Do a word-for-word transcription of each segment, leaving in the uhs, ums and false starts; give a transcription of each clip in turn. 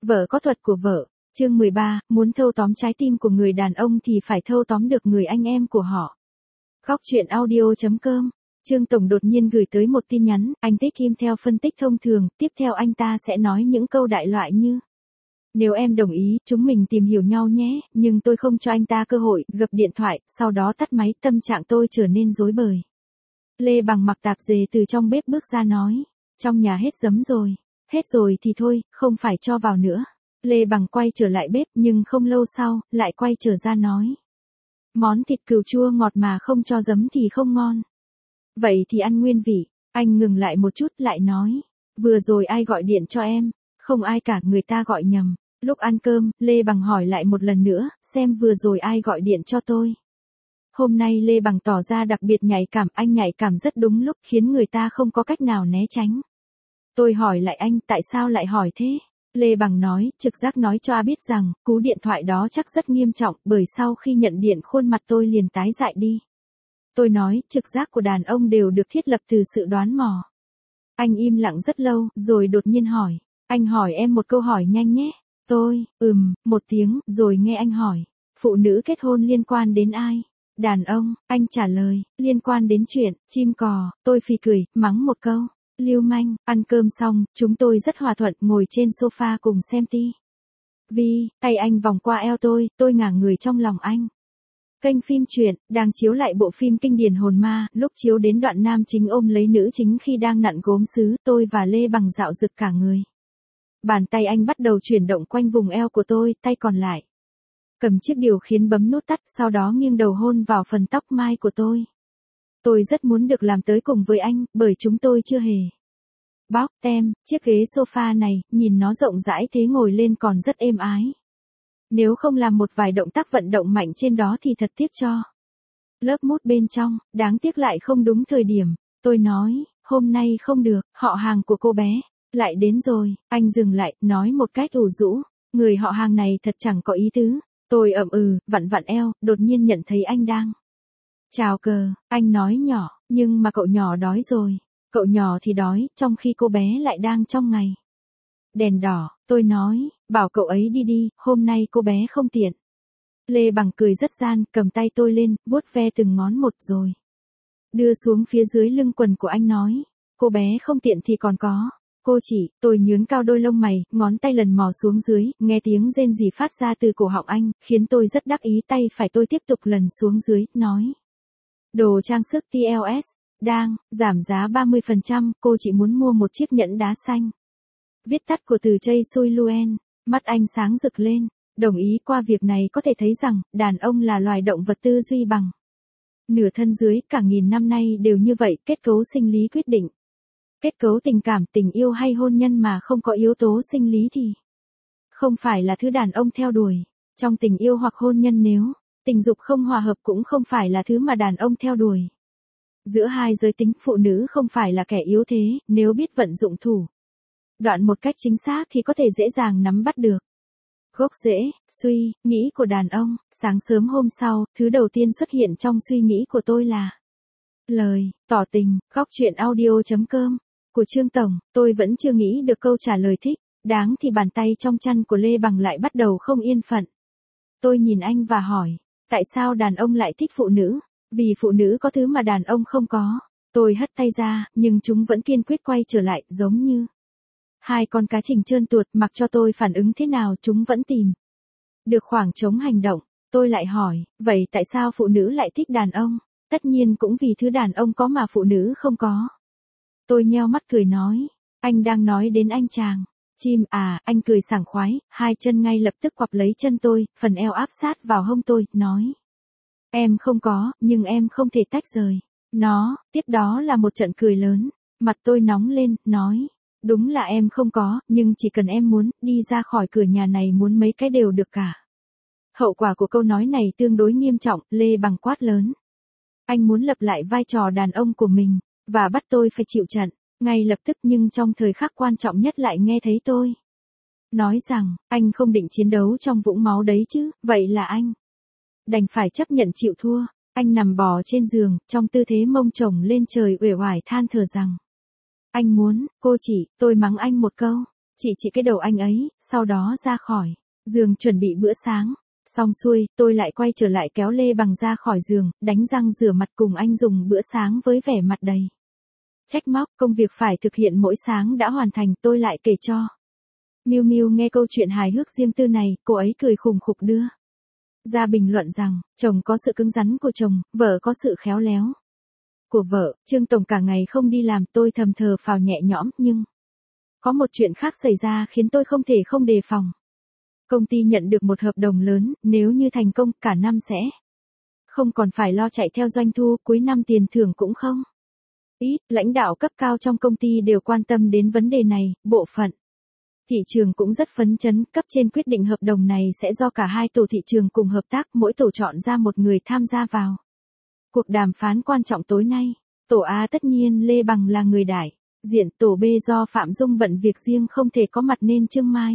Vợ có thuật của vợ. Chương mười ba, muốn thâu tóm trái tim của người đàn ông thì phải thâu tóm được người anh em của họ. Khóc chuyện audio chấm com. Trương Tổng đột nhiên gửi tới một tin nhắn, anh thích im theo phân tích thông thường, tiếp theo anh ta sẽ nói những câu đại loại như: nếu em đồng ý, chúng mình tìm hiểu nhau nhé, nhưng tôi không cho anh ta cơ hội, gập điện thoại, sau đó tắt máy, tâm trạng tôi trở nên rối bời. Lê Bằng mặc tạp dề từ trong bếp bước ra nói, trong nhà hết giấm rồi. Hết rồi thì thôi, không phải cho vào nữa. Lê Bằng quay trở lại bếp nhưng không lâu sau, lại quay trở ra nói. Món thịt cừu chua ngọt mà không cho giấm thì không ngon. Vậy thì ăn nguyên vị. Anh ngừng lại một chút lại nói. Vừa rồi ai gọi điện cho em? Không ai cả, người ta gọi nhầm. Lúc ăn cơm, Lê Bằng hỏi lại một lần nữa, xem vừa rồi ai gọi điện cho tôi. Hôm nay Lê Bằng tỏ ra đặc biệt nhạy cảm, anh nhạy cảm rất đúng lúc khiến người ta không có cách nào né tránh. Tôi hỏi lại anh, tại sao lại hỏi thế? Lê Bằng nói, trực giác nói cho A biết rằng, cú điện thoại đó chắc rất nghiêm trọng, bởi sau khi nhận điện khuôn mặt tôi liền tái dại đi. Tôi nói, trực giác của đàn ông đều được thiết lập từ sự đoán mò. Anh im lặng rất lâu, rồi đột nhiên hỏi, anh hỏi em một câu hỏi nhanh nhé. Tôi, ừm, một tiếng, rồi nghe anh hỏi, phụ nữ kết hôn liên quan đến ai? Đàn ông, anh trả lời, liên quan đến chuyện, chim cò, tôi phì cười, mắng một câu. Lưu manh. Ăn cơm xong, chúng tôi rất hòa thuận ngồi trên sofa cùng xem ti vi, tay anh vòng qua eo tôi, tôi ngả người trong lòng anh. Kênh phim truyện, đang chiếu lại bộ phim kinh điển Hồn Ma, lúc chiếu đến đoạn nam chính ôm lấy nữ chính khi đang nặn gốm sứ, tôi và Lê Bằng dạo rực cả người. Bàn tay anh bắt đầu chuyển động quanh vùng eo của tôi, tay còn lại cầm chiếc điều khiển bấm nút tắt, sau đó nghiêng đầu hôn vào phần tóc mai của tôi. Tôi rất muốn được làm tới cùng với anh, bởi chúng tôi chưa hề bóc tem, chiếc ghế sofa này, nhìn nó rộng rãi thế ngồi lên còn rất êm ái. Nếu không làm một vài động tác vận động mạnh trên đó thì thật tiếc cho lớp mút bên trong, đáng tiếc lại không đúng thời điểm. Tôi nói, hôm nay không được, họ hàng của cô bé lại đến rồi. Anh dừng lại, nói một cách ủ rũ, người họ hàng này thật chẳng có ý tứ. Tôi ậm ừ, vặn vặn eo, đột nhiên nhận thấy anh đang chào cờ. Anh nói nhỏ, nhưng mà cậu nhỏ đói rồi. Cậu nhỏ thì đói, trong khi cô bé lại đang trong ngày đèn đỏ. Tôi nói, bảo cậu ấy đi đi, hôm nay cô bé không tiện. Lê Bằng cười rất gian, cầm tay tôi lên, vuốt ve từng ngón một rồi đưa xuống phía dưới lưng quần của anh nói, cô bé không tiện thì còn có cô chỉ. Tôi nhướng cao đôi lông mày, ngón tay lần mò xuống dưới, nghe tiếng rên rỉ phát ra từ cổ họng anh, khiến tôi rất đắc ý. Tay phải tôi tiếp tục lần xuống dưới, nói, đồ trang sức tê lờ ét đang giảm giá ba mươi phần trăm, cô chỉ muốn mua một chiếc nhẫn đá xanh. Viết tắt của từ Chay Sui Luen. Mắt anh sáng rực lên. Đồng ý. Qua việc này có thể thấy rằng, đàn ông là loài động vật tư duy bằng nửa thân dưới, cả nghìn năm nay đều như vậy. Kết cấu sinh lý quyết định kết cấu tình cảm, tình yêu hay hôn nhân mà không có yếu tố sinh lý thì không phải là thứ đàn ông theo đuổi. Trong tình yêu hoặc hôn nhân, nếu tình dục không hòa hợp cũng không phải là thứ mà đàn ông theo đuổi. Giữa hai giới tính, phụ nữ không phải là kẻ yếu thế, nếu biết vận dụng thủ đoạn một cách chính xác thì có thể dễ dàng nắm bắt được gốc rễ, suy nghĩ của đàn ông. Sáng sớm hôm sau, thứ đầu tiên xuất hiện trong suy nghĩ của tôi là lời tỏ tình. Khóc chuyện audio chấm com của Trương Tổng. Tôi vẫn chưa nghĩ được câu trả lời thích đáng thì bàn tay trong chăn của Lê Bằng lại bắt đầu không yên phận. Tôi nhìn anh và hỏi, tại sao đàn ông lại thích phụ nữ? Vì phụ nữ có thứ mà đàn ông không có. Tôi hất tay ra, nhưng chúng vẫn kiên quyết quay trở lại, giống như hai con cá trình trơn tuột, mặc cho tôi phản ứng thế nào chúng vẫn tìm được khoảng trống hành động. Tôi lại hỏi, vậy tại sao phụ nữ lại thích đàn ông? Tất nhiên cũng vì thứ đàn ông có mà phụ nữ không có. Tôi nheo mắt cười nói, anh đang nói đến anh chàng chim à? Anh cười sảng khoái, hai chân ngay lập tức quặp lấy chân tôi, phần eo áp sát vào hông tôi, nói, em không có, nhưng em không thể tách rời nó. Tiếp đó là một trận cười lớn. Mặt tôi nóng lên, nói, đúng là em không có, nhưng chỉ cần em muốn, đi ra khỏi cửa nhà này muốn mấy cái đều được cả. Hậu quả của câu nói này tương đối nghiêm trọng. Lê Bằng quát lớn, anh muốn lập lại vai trò đàn ông của mình, và bắt tôi phải chịu trận ngay lập tức. Nhưng trong thời khắc quan trọng nhất lại nghe thấy tôi nói rằng, anh không định chiến đấu trong vũng máu đấy chứ? Vậy là anh đành phải chấp nhận chịu thua. Anh nằm bò trên giường, trong tư thế mông chồng lên trời uể oải than thở rằng, anh muốn, cô chỉ. Tôi mắng anh một câu, Chỉ chỉ cái đầu anh ấy, sau đó ra khỏi giường chuẩn bị bữa sáng. Xong xuôi, tôi lại quay trở lại kéo Lê Bằng ra khỏi giường, đánh răng rửa mặt cùng anh dùng bữa sáng với vẻ mặt đầy trách móc. Công việc phải thực hiện mỗi sáng đã hoàn thành, tôi lại kể cho Miu Miu nghe câu chuyện hài hước riêng tư này, cô ấy cười khùng khục đưa ra bình luận rằng, chồng có sự cứng rắn của chồng, vợ có sự khéo léo của vợ. Trương Tổng cả ngày không đi làm, tôi thầm thờ phào nhẹ nhõm, nhưng có một chuyện khác xảy ra khiến tôi không thể không đề phòng. Công ty nhận được một hợp đồng lớn, nếu như thành công, cả năm sẽ không còn phải lo chạy theo doanh thu, cuối năm tiền thưởng cũng không ít. Lãnh đạo cấp cao trong công ty đều quan tâm đến vấn đề này, bộ phận thị trường cũng rất phấn chấn. Cấp trên quyết định hợp đồng này sẽ do cả hai tổ thị trường cùng hợp tác, mỗi tổ chọn ra một người tham gia vào cuộc đàm phán quan trọng tối nay. Tổ A tất nhiên Lê Bằng là người đại diện, tổ B do Phạm Dung bận việc riêng không thể có mặt nên Trương Mai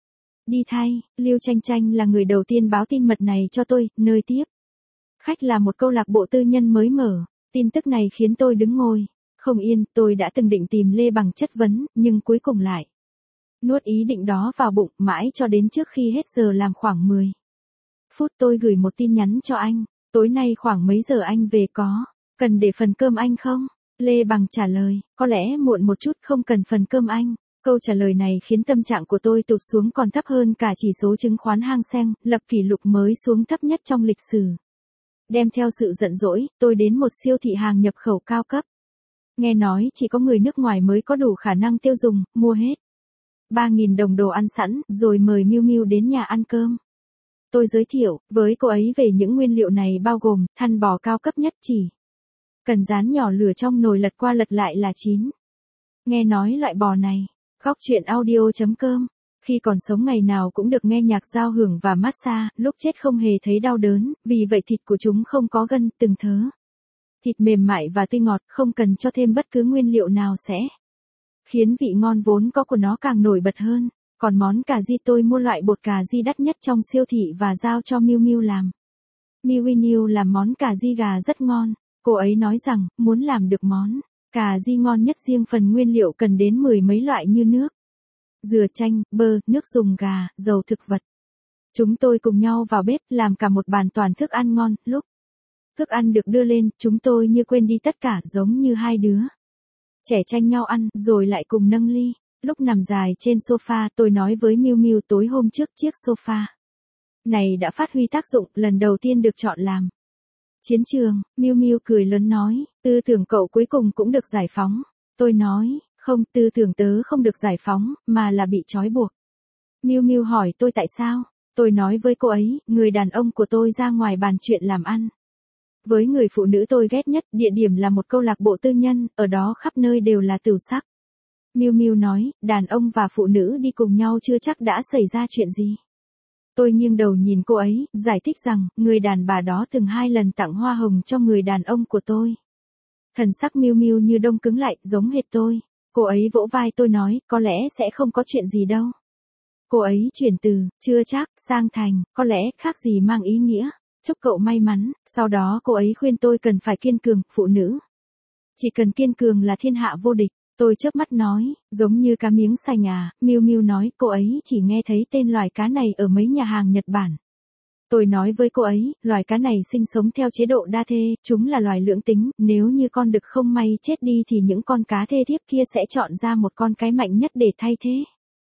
đi thay. Lưu Tranh Tranh là người đầu tiên báo tin mật này cho tôi, nơi tiếp khách là một câu lạc bộ tư nhân mới mở. Tin tức này khiến tôi đứng ngồi không yên, tôi đã từng định tìm Lê Bằng chất vấn, nhưng cuối cùng lại nuốt ý định đó vào bụng, mãi cho đến trước khi hết giờ làm khoảng mười phút tôi gửi một tin nhắn cho anh, tối nay khoảng mấy giờ anh về, có cần để phần cơm anh không? Lê Bằng trả lời, có lẽ muộn một chút, không cần phần cơm anh. Câu trả lời này khiến tâm trạng của tôi tụt xuống còn thấp hơn cả chỉ số chứng khoán Hang Seng, lập kỷ lục mới xuống thấp nhất trong lịch sử. Đem theo sự giận dỗi, tôi đến một siêu thị hàng nhập khẩu cao cấp. Nghe nói chỉ có người nước ngoài mới có đủ khả năng tiêu dùng, mua hết ba nghìn đồng đồ ăn sẵn, rồi mời Miu Miu đến nhà ăn cơm. Tôi giới thiệu với cô ấy về những nguyên liệu này bao gồm thăn bò cao cấp nhất, chỉ cần rán nhỏ lửa trong nồi lật qua lật lại là chín. Nghe nói loại bò này, khóc chuyện audio chấm com, khi còn sống ngày nào cũng được nghe nhạc giao hưởng và massage, lúc chết không hề thấy đau đớn, vì vậy thịt của chúng không có gân, từng thớ thịt mềm mại và tươi ngọt, không cần cho thêm bất cứ nguyên liệu nào sẽ khiến vị ngon vốn có của nó càng nổi bật hơn. Còn món cà ri, tôi mua loại bột cà ri đắt nhất trong siêu thị và giao cho Miu Miu làm. Miu Miu làm món cà ri gà rất ngon. Cô ấy nói rằng, muốn làm được món cà ri ngon nhất riêng phần nguyên liệu cần đến mười mấy loại như nước, dừa, chanh, bơ, nước dùng gà, dầu thực vật. Chúng tôi cùng nhau vào bếp làm cả một bàn toàn thức ăn ngon. Lúc thức ăn được đưa lên, chúng tôi như quên đi tất cả, giống như hai đứa trẻ tranh nhau ăn, rồi lại cùng nâng ly. Lúc nằm dài trên sofa, tôi nói với Miu Miu tối hôm trước chiếc sofa này đã phát huy tác dụng, lần đầu tiên được chọn làm chiến trường. Miu Miu cười lớn nói, tư tưởng cậu cuối cùng cũng được giải phóng. Tôi nói, không, tư tưởng tớ không được giải phóng, mà là bị trói buộc. Miu Miu hỏi tôi tại sao. Tôi nói với cô ấy, người đàn ông của tôi ra ngoài bàn chuyện làm ăn với người phụ nữ tôi ghét nhất, địa điểm là một câu lạc bộ tư nhân, ở đó khắp nơi đều là tửu sắc. Miu Miu nói, đàn ông và phụ nữ đi cùng nhau chưa chắc đã xảy ra chuyện gì. Tôi nghiêng đầu nhìn cô ấy, giải thích rằng, người đàn bà đó từng hai lần tặng hoa hồng cho người đàn ông của tôi. Thần sắc Miu Miu như đông cứng lại, giống hệt tôi. Cô ấy vỗ vai tôi nói, có lẽ sẽ không có chuyện gì đâu. Cô ấy chuyển từ, chưa chắc, sang thành, có lẽ, khác gì mang ý nghĩa. Chúc cậu may mắn. Sau đó cô ấy khuyên tôi cần phải kiên cường, phụ nữ chỉ cần kiên cường là thiên hạ vô địch. Tôi chớp mắt nói, giống như cá miếng sành à. Miu Miu nói, cô ấy chỉ nghe thấy tên loài cá này ở mấy nhà hàng Nhật Bản. Tôi nói với cô ấy, loài cá này sinh sống theo chế độ đa thê, chúng là loài lưỡng tính, nếu như con đực không may chết đi thì những con cá thê thiếp kia sẽ chọn ra một con cái mạnh nhất để thay thế.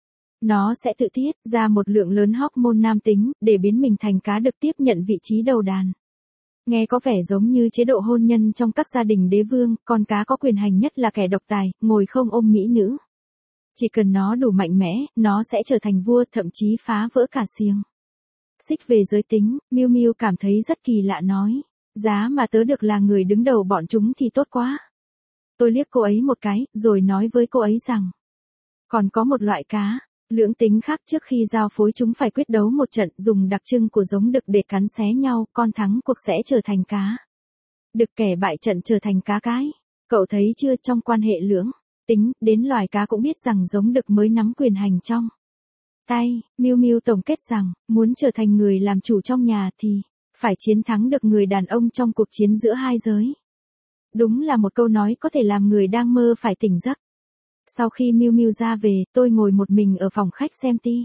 Nó sẽ tự tiết ra một lượng lớn hormone nam tính, để biến mình thành cá đực tiếp nhận vị trí đầu đàn. Nghe có vẻ giống như chế độ hôn nhân trong các gia đình đế vương, con cá có quyền hành nhất là kẻ độc tài, ngồi không ôm mỹ nữ. Chỉ cần nó đủ mạnh mẽ, nó sẽ trở thành vua, thậm chí phá vỡ cả xiềng xích về giới tính. Miu Miu cảm thấy rất kỳ lạ nói, giá mà tớ được là người đứng đầu bọn chúng thì tốt quá. Tôi liếc cô ấy một cái, rồi nói với cô ấy rằng, còn có một loại cá lưỡng tính khác, trước khi giao phối chúng phải quyết đấu một trận, dùng đặc trưng của giống đực để cắn xé nhau, con thắng cuộc sẽ trở thành cá đực, kẻ bại trận trở thành cá cái. Cậu thấy chưa, trong quan hệ lưỡng tính, đến loài cá cũng biết rằng giống đực mới nắm quyền hành trong tay. Miu Miu tổng kết rằng, muốn trở thành người làm chủ trong nhà thì phải chiến thắng được người đàn ông trong cuộc chiến giữa hai giới. Đúng là một câu nói có thể làm người đang mơ phải tỉnh giấc. Sau khi Miu Miu ra về, tôi ngồi một mình ở phòng khách xem ti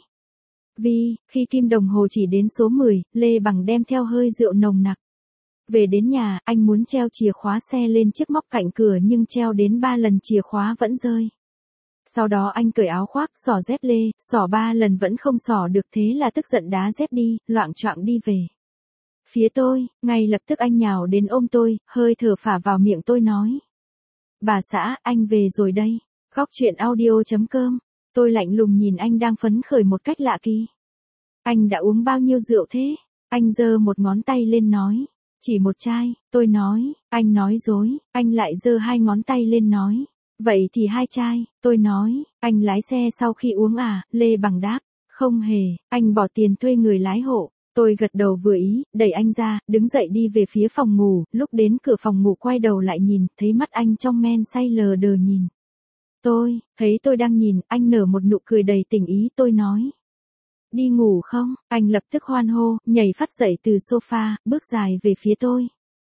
vi, khi kim đồng hồ chỉ đến số mười, Lê Bằng đem theo hơi rượu nồng nặc. Về đến nhà, anh muốn treo chìa khóa xe lên chiếc móc cạnh cửa nhưng treo đến ba lần chìa khóa vẫn rơi. Sau đó anh cởi áo khoác, xỏ dép lê, xỏ ba lần vẫn không xỏ được, thế là tức giận đá dép đi, loạng choạng đi về. Phía tôi, ngay lập tức anh nhào đến ôm tôi, hơi thở phả vào miệng tôi nói. Bà xã, anh về rồi đây. Khóc chuyện audio chấm com. Tôi lạnh lùng nhìn anh đang phấn khởi một cách lạ kỳ. Anh đã uống bao nhiêu rượu thế? Anh giơ một ngón tay lên nói. Chỉ một chai, tôi nói. Anh nói dối, anh lại giơ hai ngón tay lên nói. Vậy thì hai chai, tôi nói. Anh lái xe sau khi uống à? Lê Bằng đáp. Không hề, anh bỏ tiền thuê người lái hộ. Tôi gật đầu vừa ý, đẩy anh ra, đứng dậy đi về phía phòng ngủ, lúc đến cửa phòng ngủ quay đầu lại nhìn, thấy mắt anh trong men say lờ đờ nhìn. Tôi, thấy tôi đang nhìn, anh nở một nụ cười đầy tình ý, tôi nói. Đi ngủ không? Anh lập tức hoan hô, nhảy phắt dậy từ sofa, bước dài về phía tôi.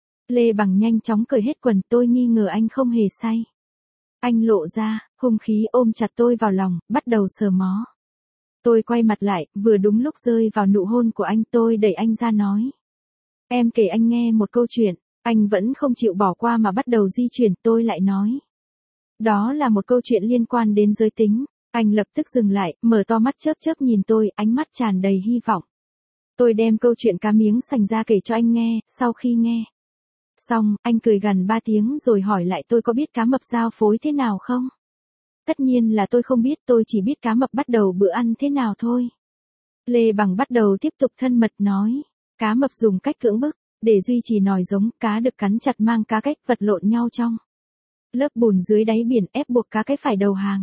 Lê Bằng nhanh chóng cởi hết quần, tôi nghi ngờ anh không hề say. Anh lộ ra, hung khí ôm chặt tôi vào lòng, bắt đầu sờ mó. Tôi quay mặt lại, vừa đúng lúc rơi vào nụ hôn của anh, tôi đẩy anh ra nói. Em kể anh nghe một câu chuyện, anh vẫn không chịu bỏ qua mà bắt đầu di chuyển, tôi lại nói. Đó là một câu chuyện liên quan đến giới tính. Anh lập tức dừng lại, mở to mắt chớp chớp nhìn tôi, ánh mắt tràn đầy hy vọng. Tôi đem câu chuyện cá miếng sành ra kể cho anh nghe, sau khi nghe xong, anh cười gằn ba tiếng rồi hỏi lại tôi có biết cá mập giao phối thế nào không? Tất nhiên là tôi không biết, tôi chỉ biết cá mập bắt đầu bữa ăn thế nào thôi. Lê Bằng bắt đầu tiếp tục thân mật nói, cá mập dùng cách cưỡng bức, để duy trì nòi giống, cá được cắn chặt mang cá cách vật lộn nhau trong lớp bùn dưới đáy biển, ép buộc cá cái phải đầu hàng.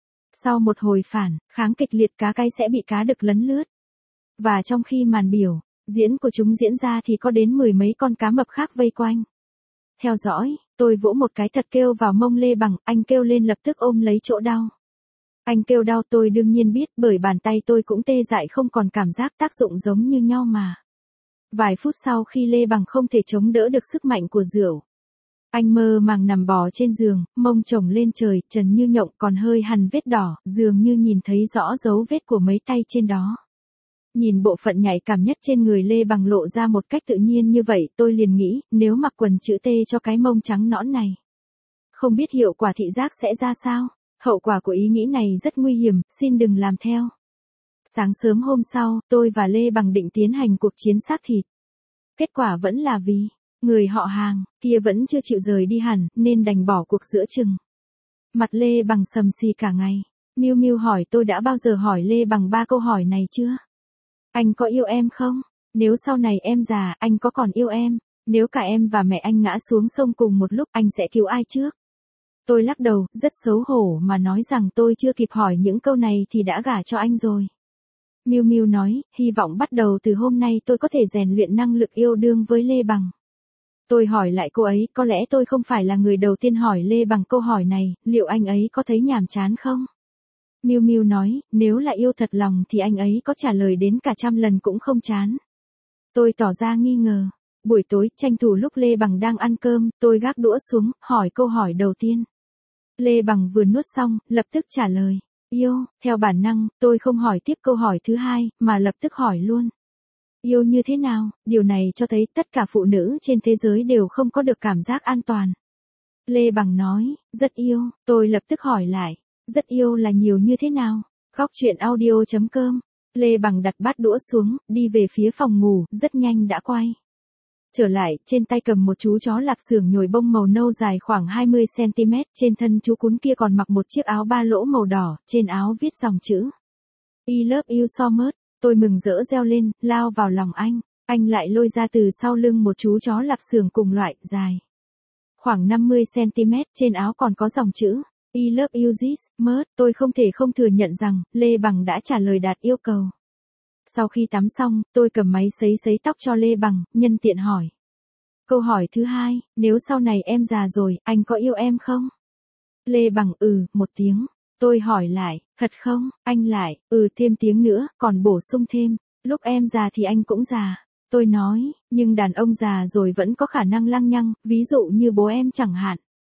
Sau một hồi phản, kháng kịch liệt, cá cái sẽ bị cá đực lấn lướt. Và trong khi màn biểu diễn của chúng diễn ra thì có đến mười mấy con cá mập khác vây quanh. Theo dõi, tôi vỗ một cái thật kêu vào mông Lê Bằng, anh kêu lên lập tức ôm lấy chỗ đau. Anh kêu đau tôi đương nhiên biết, bởi bàn tay tôi cũng tê dại không còn cảm giác, tác dụng giống như nhau mà. Vài phút sau khi Lê Bằng không thể chống đỡ được sức mạnh của rượu, anh mơ màng nằm bò trên giường, mông chồng lên trời, trần như nhộng, còn hơi hằn vết đỏ, dường như nhìn thấy rõ dấu vết của mấy tay trên đó. Nhìn bộ phận nhạy cảm nhất trên người Lê Bằng lộ ra một cách tự nhiên như vậy, tôi liền nghĩ, nếu mặc quần chữ T cho cái mông trắng nõn này, không biết hiệu quả thị giác sẽ ra sao? Hậu quả của ý nghĩ này rất nguy hiểm, xin đừng làm theo. Sáng sớm hôm sau, tôi và Lê Bằng định tiến hành cuộc chiến xác thịt. Kết quả vẫn là vì người họ hàng kia vẫn chưa chịu rời đi hẳn, nên đành bỏ cuộc giữa chừng. Mặt Lê Bằng sầm xì cả ngày. Miu Miu hỏi tôi đã bao giờ hỏi Lê Bằng ba câu hỏi này chưa? Anh có yêu em không? Nếu sau này em già, anh có còn yêu em? Nếu cả em và mẹ anh ngã xuống sông cùng một lúc, anh sẽ cứu ai trước? Tôi lắc đầu, rất xấu hổ mà nói rằng tôi chưa kịp hỏi những câu này thì đã gả cho anh rồi. Miu Miu nói, hy vọng bắt đầu từ hôm nay tôi có thể rèn luyện năng lực yêu đương với Lê Bằng. Tôi hỏi lại cô ấy, có lẽ tôi không phải là người đầu tiên hỏi Lê Bằng câu hỏi này, liệu anh ấy có thấy nhàm chán không? Miu Miu nói, nếu là yêu thật lòng thì anh ấy có trả lời đến cả trăm lần cũng không chán. Tôi tỏ ra nghi ngờ. Buổi tối, tranh thủ lúc Lê Bằng đang ăn cơm, tôi gác đũa xuống, hỏi câu hỏi đầu tiên. Lê Bằng vừa nuốt xong, lập tức trả lời. Yêu, theo bản năng, tôi không hỏi tiếp câu hỏi thứ hai, mà lập tức hỏi luôn. Yêu như thế nào? Điều này cho thấy tất cả phụ nữ trên thế giới đều không có được cảm giác an toàn. Lê Bằng nói, rất yêu, tôi lập tức hỏi lại. Rất yêu là nhiều như thế nào? Khóc chuyện audio chấm com. Lê Bằng đặt bát đũa xuống, đi về phía phòng ngủ, rất nhanh đã quay trở lại, trên tay cầm một chú chó lạp xưởng nhồi bông màu nâu dài khoảng hai mươi xăng ti mét, trên thân chú cún kia còn mặc một chiếc áo ba lỗ màu đỏ, trên áo viết dòng chữ I love you so much. Tôi mừng rỡ reo lên, lao vào lòng anh. Anh lại lôi ra từ sau lưng một chú chó lạp xưởng cùng loại, dài khoảng năm mươi xăng ti mét, trên áo còn có dòng chữ I love you this much. Tôi không thể không thừa nhận rằng Lê Bằng đã trả lời đạt yêu cầu. Sau khi tắm xong, tôi cầm máy sấy sấy tóc cho Lê Bằng, nhân tiện hỏi. Câu hỏi thứ hai, nếu sau này em già rồi, anh có yêu em không? Lê Bằng ừ, một tiếng. Tôi hỏi lại, thật không? Anh lại, ừ thêm tiếng nữa, còn bổ sung thêm, lúc em già thì anh cũng già. Tôi nói, nhưng đàn ông già rồi vẫn có khả năng lăng nhăng, ví dụ như bố em chẳng hạn.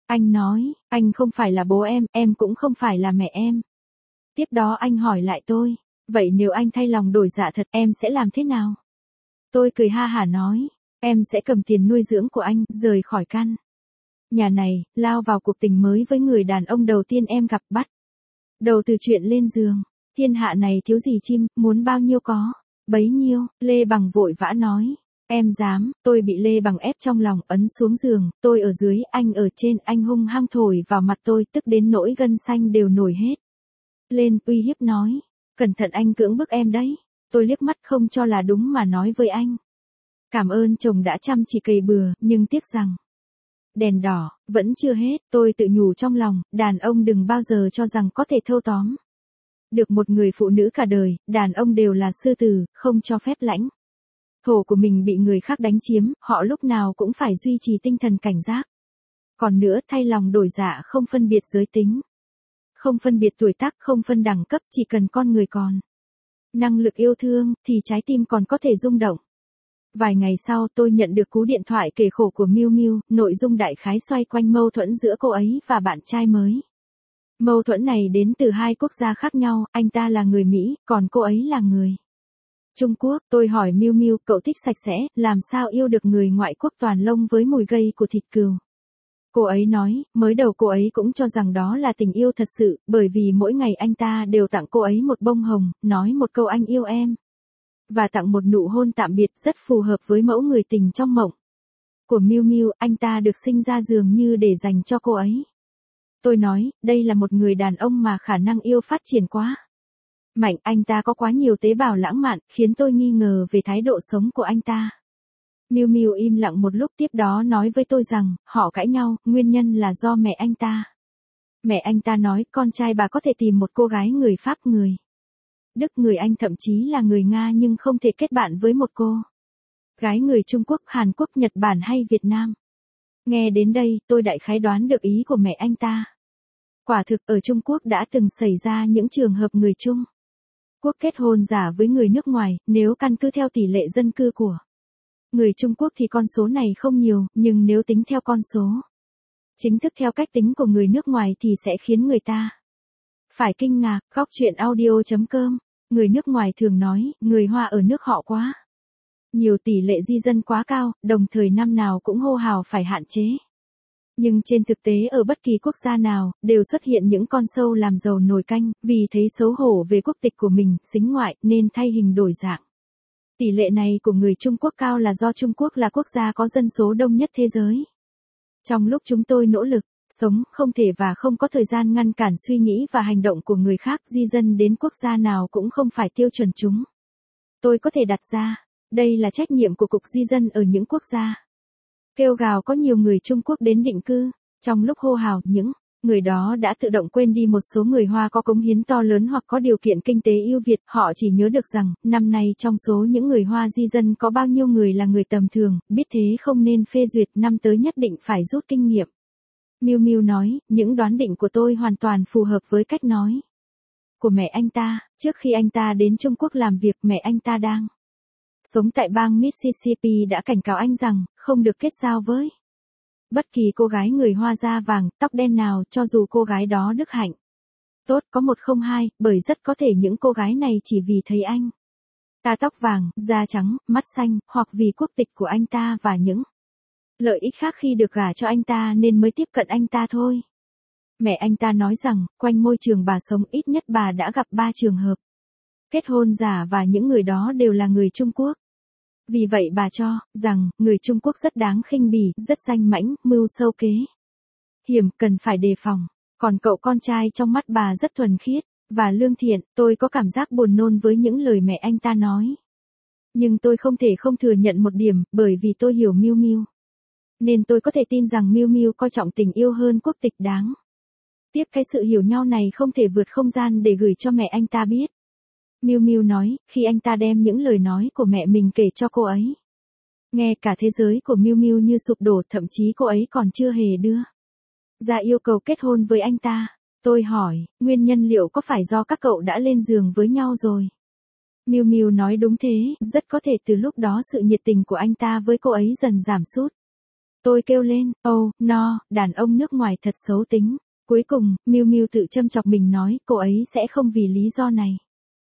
Anh nói, anh không phải là bố em, em cũng không phải là mẹ em. Tiếp đó anh hỏi lại tôi, vậy nếu anh thay lòng đổi dạ thật em sẽ làm thế nào? Tôi cười ha hả nói, em sẽ cầm tiền nuôi dưỡng của anh, rời khỏi căn nhà này, lao vào cuộc tình mới với người đàn ông đầu tiên em gặp, bắt đầu từ chuyện lên giường. Thiên hạ này thiếu gì chim, muốn bao nhiêu có bấy nhiêu. Lê Bằng vội vã nói, em dám. Tôi bị Lê Bằng ép trong lòng, ấn xuống giường, tôi ở dưới, anh ở trên, anh hung hăng thổi vào mặt tôi, tức đến nỗi gân xanh đều nổi hết lên, uy hiếp nói, cẩn thận anh cưỡng bức em đấy. Tôi liếc mắt không cho là đúng mà nói với anh, cảm ơn chồng đã chăm chỉ cày bừa, nhưng tiếc rằng đèn đỏ vẫn chưa hết. Tôi tự nhủ trong lòng, đàn ông đừng bao giờ cho rằng có thể thâu tóm được một người phụ nữ cả đời, đàn ông đều là sư tử, không cho phép lãnh thổ của mình bị người khác đánh chiếm, họ lúc nào cũng phải duy trì tinh thần cảnh giác. Còn nữa, thay lòng đổi dạ không phân biệt giới tính, không phân biệt tuổi tác, không phân đẳng cấp, chỉ cần con người còn năng lực yêu thương, thì trái tim còn có thể rung động. Vài ngày sau tôi nhận được cú điện thoại kể khổ của Miu Miu, nội dung đại khái xoay quanh mâu thuẫn giữa cô ấy và bạn trai mới. Mâu thuẫn này đến từ hai quốc gia khác nhau, anh ta là người Mỹ, còn cô ấy là người Trung Quốc. Tôi hỏi Miu Miu, cậu thích sạch sẽ, làm sao yêu được người ngoại quốc toàn lông với mùi gây của thịt cừu? Cô ấy nói, mới đầu cô ấy cũng cho rằng đó là tình yêu thật sự, bởi vì mỗi ngày anh ta đều tặng cô ấy một bông hồng, nói một câu anh yêu em, và tặng một nụ hôn tạm biệt rất phù hợp với mẫu người tình trong mộng của Miu Miu. Anh ta được sinh ra dường như để dành cho cô ấy. Tôi nói, đây là một người đàn ông mà khả năng yêu phát triển quá mạnh, anh ta có quá nhiều tế bào lãng mạn, khiến tôi nghi ngờ về thái độ sống của anh ta. Miu Miu im lặng một lúc, tiếp đó nói với tôi rằng, họ cãi nhau, nguyên nhân là do mẹ anh ta. Mẹ anh ta nói, con trai bà có thể tìm một cô gái người Pháp, người Đức, người Anh, thậm chí là người Nga, nhưng không thể kết bạn với một cô gái người Trung Quốc, Hàn Quốc, Nhật Bản hay Việt Nam. Nghe đến đây, tôi đại khái đoán được ý của mẹ anh ta. Quả thực, ở Trung Quốc đã từng xảy ra những trường hợp người Trung Quốc kết hôn giả với người nước ngoài, nếu căn cứ theo tỷ lệ dân cư của người Trung Quốc thì con số này không nhiều, nhưng nếu tính theo con số chính thức theo cách tính của người nước ngoài thì sẽ khiến người ta phải kinh ngạc. Góc truyện audio chấm com. Người nước ngoài thường nói, người Hoa ở nước họ quá nhiều, tỷ lệ di dân quá cao, đồng thời năm nào cũng hô hào phải hạn chế. Nhưng trên thực tế ở bất kỳ quốc gia nào, đều xuất hiện những con sâu làm dầu nồi canh, vì thấy xấu hổ về quốc tịch của mình, sính ngoại, nên thay hình đổi dạng. Tỷ lệ này của người Trung Quốc cao là do Trung Quốc là quốc gia có dân số đông nhất thế giới. Trong lúc chúng tôi nỗ lực sống, không thể và không có thời gian ngăn cản suy nghĩ và hành động của người khác, di dân đến quốc gia nào cũng không phải tiêu chuẩn chúng tôi có thể đặt ra. Đây là trách nhiệm của Cục Di dân ở những quốc gia kêu gào có nhiều người Trung Quốc đến định cư. Trong lúc hô hào, những người đó đã tự động quên đi một số người Hoa có cống hiến to lớn hoặc có điều kiện kinh tế ưu việt. Họ chỉ nhớ được rằng, năm nay trong số những người Hoa di dân có bao nhiêu người là người tầm thường, biết thế không nên phê duyệt, năm tới nhất định phải rút kinh nghiệm. Miu Miu nói, những đoán định của tôi hoàn toàn phù hợp với cách nói của mẹ anh ta. Trước khi anh ta đến Trung Quốc làm việc, mẹ anh ta đang sống tại bang Mississippi đã cảnh cáo anh rằng, không được kết giao với bất kỳ cô gái người Hoa da vàng, tóc đen nào, cho dù cô gái đó đức hạnh tốt, có một không hai, bởi rất có thể những cô gái này chỉ vì thấy anh ta tóc vàng, da trắng, mắt xanh, hoặc vì quốc tịch của anh ta và những lợi ích khác khi được gả cho anh ta nên mới tiếp cận anh ta thôi. Mẹ anh ta nói rằng, quanh môi trường bà sống, ít nhất bà đã gặp ba trường hợp kết hôn giả và những người đó đều là người Trung Quốc. Vì vậy bà cho rằng, người Trung Quốc rất đáng khinh bỉ, rất danh mãnh, mưu sâu kế hiểm, cần phải đề phòng. Còn cậu con trai trong mắt bà rất thuần khiết và lương thiện. Tôi có cảm giác buồn nôn với những lời mẹ anh ta nói. Nhưng tôi không thể không thừa nhận một điểm, bởi vì tôi hiểu Miu Miu, nên tôi có thể tin rằng Miu Miu coi trọng tình yêu hơn quốc tịch. Đáng tiếc cái sự hiểu nhau này không thể vượt không gian để gửi cho mẹ anh ta biết. Miu Miu nói, khi anh ta đem những lời nói của mẹ mình kể cho cô ấy nghe, cả thế giới của Miu Miu như sụp đổ, thậm chí cô ấy còn chưa hề đưa ra yêu cầu kết hôn với anh ta. Tôi hỏi, nguyên nhân liệu có phải do các cậu đã lên giường với nhau rồi? Miu Miu nói đúng thế, rất có thể từ lúc đó sự nhiệt tình của anh ta với cô ấy dần giảm sút. Tôi kêu lên, oh, no, đàn ông nước ngoài thật xấu tính. Cuối cùng, Miu Miu tự châm chọc mình nói, cô ấy sẽ không vì lý do này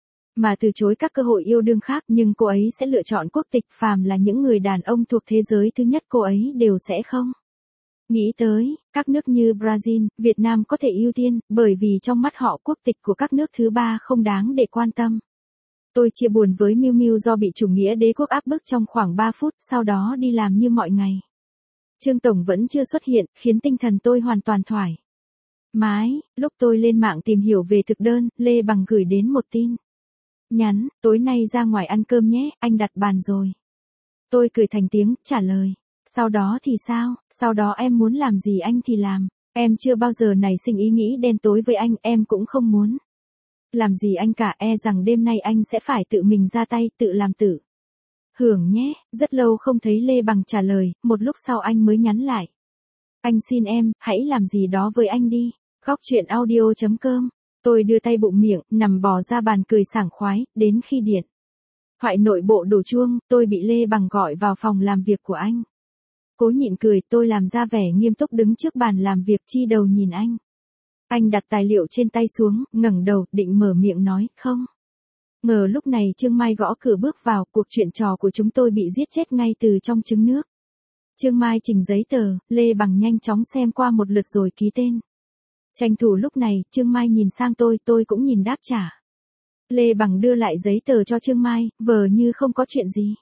mà từ chối các cơ hội yêu đương khác, nhưng cô ấy sẽ lựa chọn quốc tịch, phàm là những người đàn ông thuộc thế giới thứ nhất cô ấy đều sẽ không. Nghĩ tới, các nước như Brazil, Việt Nam có thể ưu tiên, bởi vì trong mắt họ quốc tịch của các nước thứ ba không đáng để quan tâm. Tôi chia buồn với Miu Miu do bị chủ nghĩa đế quốc áp bức trong khoảng ba phút, sau đó đi làm như mọi ngày. Trương Tổng vẫn chưa xuất hiện, khiến tinh thần tôi hoàn toàn thoải mái. Lúc tôi lên mạng tìm hiểu về thực đơn, Lê Bằng gửi đến một tin nhắn, tối nay ra ngoài ăn cơm nhé, anh đặt bàn rồi. Tôi cười thành tiếng, trả lời. Sau đó thì sao, sau đó em muốn làm gì anh thì làm. Em chưa bao giờ nảy sinh ý nghĩ đen tối với anh, em cũng không muốn làm gì anh cả, e rằng đêm nay anh sẽ phải tự mình ra tay, tự làm tự hưởng nhé. Rất lâu không thấy Lê Bằng trả lời, một lúc sau anh mới nhắn lại. Anh xin em, hãy làm gì đó với anh đi. Góc chuyện audio chấm com. Tôi đưa tay bụng miệng, nằm bò ra bàn cười sảng khoái, đến khi điện thoại nội bộ đổ chuông, tôi bị Lê Bằng gọi vào phòng làm việc của anh. Cố nhịn cười, tôi làm ra vẻ nghiêm túc đứng trước bàn làm việc, chi đầu nhìn anh. Anh đặt tài liệu trên tay xuống, ngẩng đầu, định mở miệng nói, không. Ngờ lúc này Trương Mai gõ cửa bước vào, cuộc chuyện trò của chúng tôi bị giết chết ngay từ trong trứng nước. Trương Mai trình giấy tờ, Lê Bằng nhanh chóng xem qua một lượt rồi ký tên. Tranh thủ lúc này, Trương Mai nhìn sang tôi, tôi cũng nhìn đáp trả. Lê Bằng đưa lại giấy tờ cho Trương Mai, vờ như không có chuyện gì.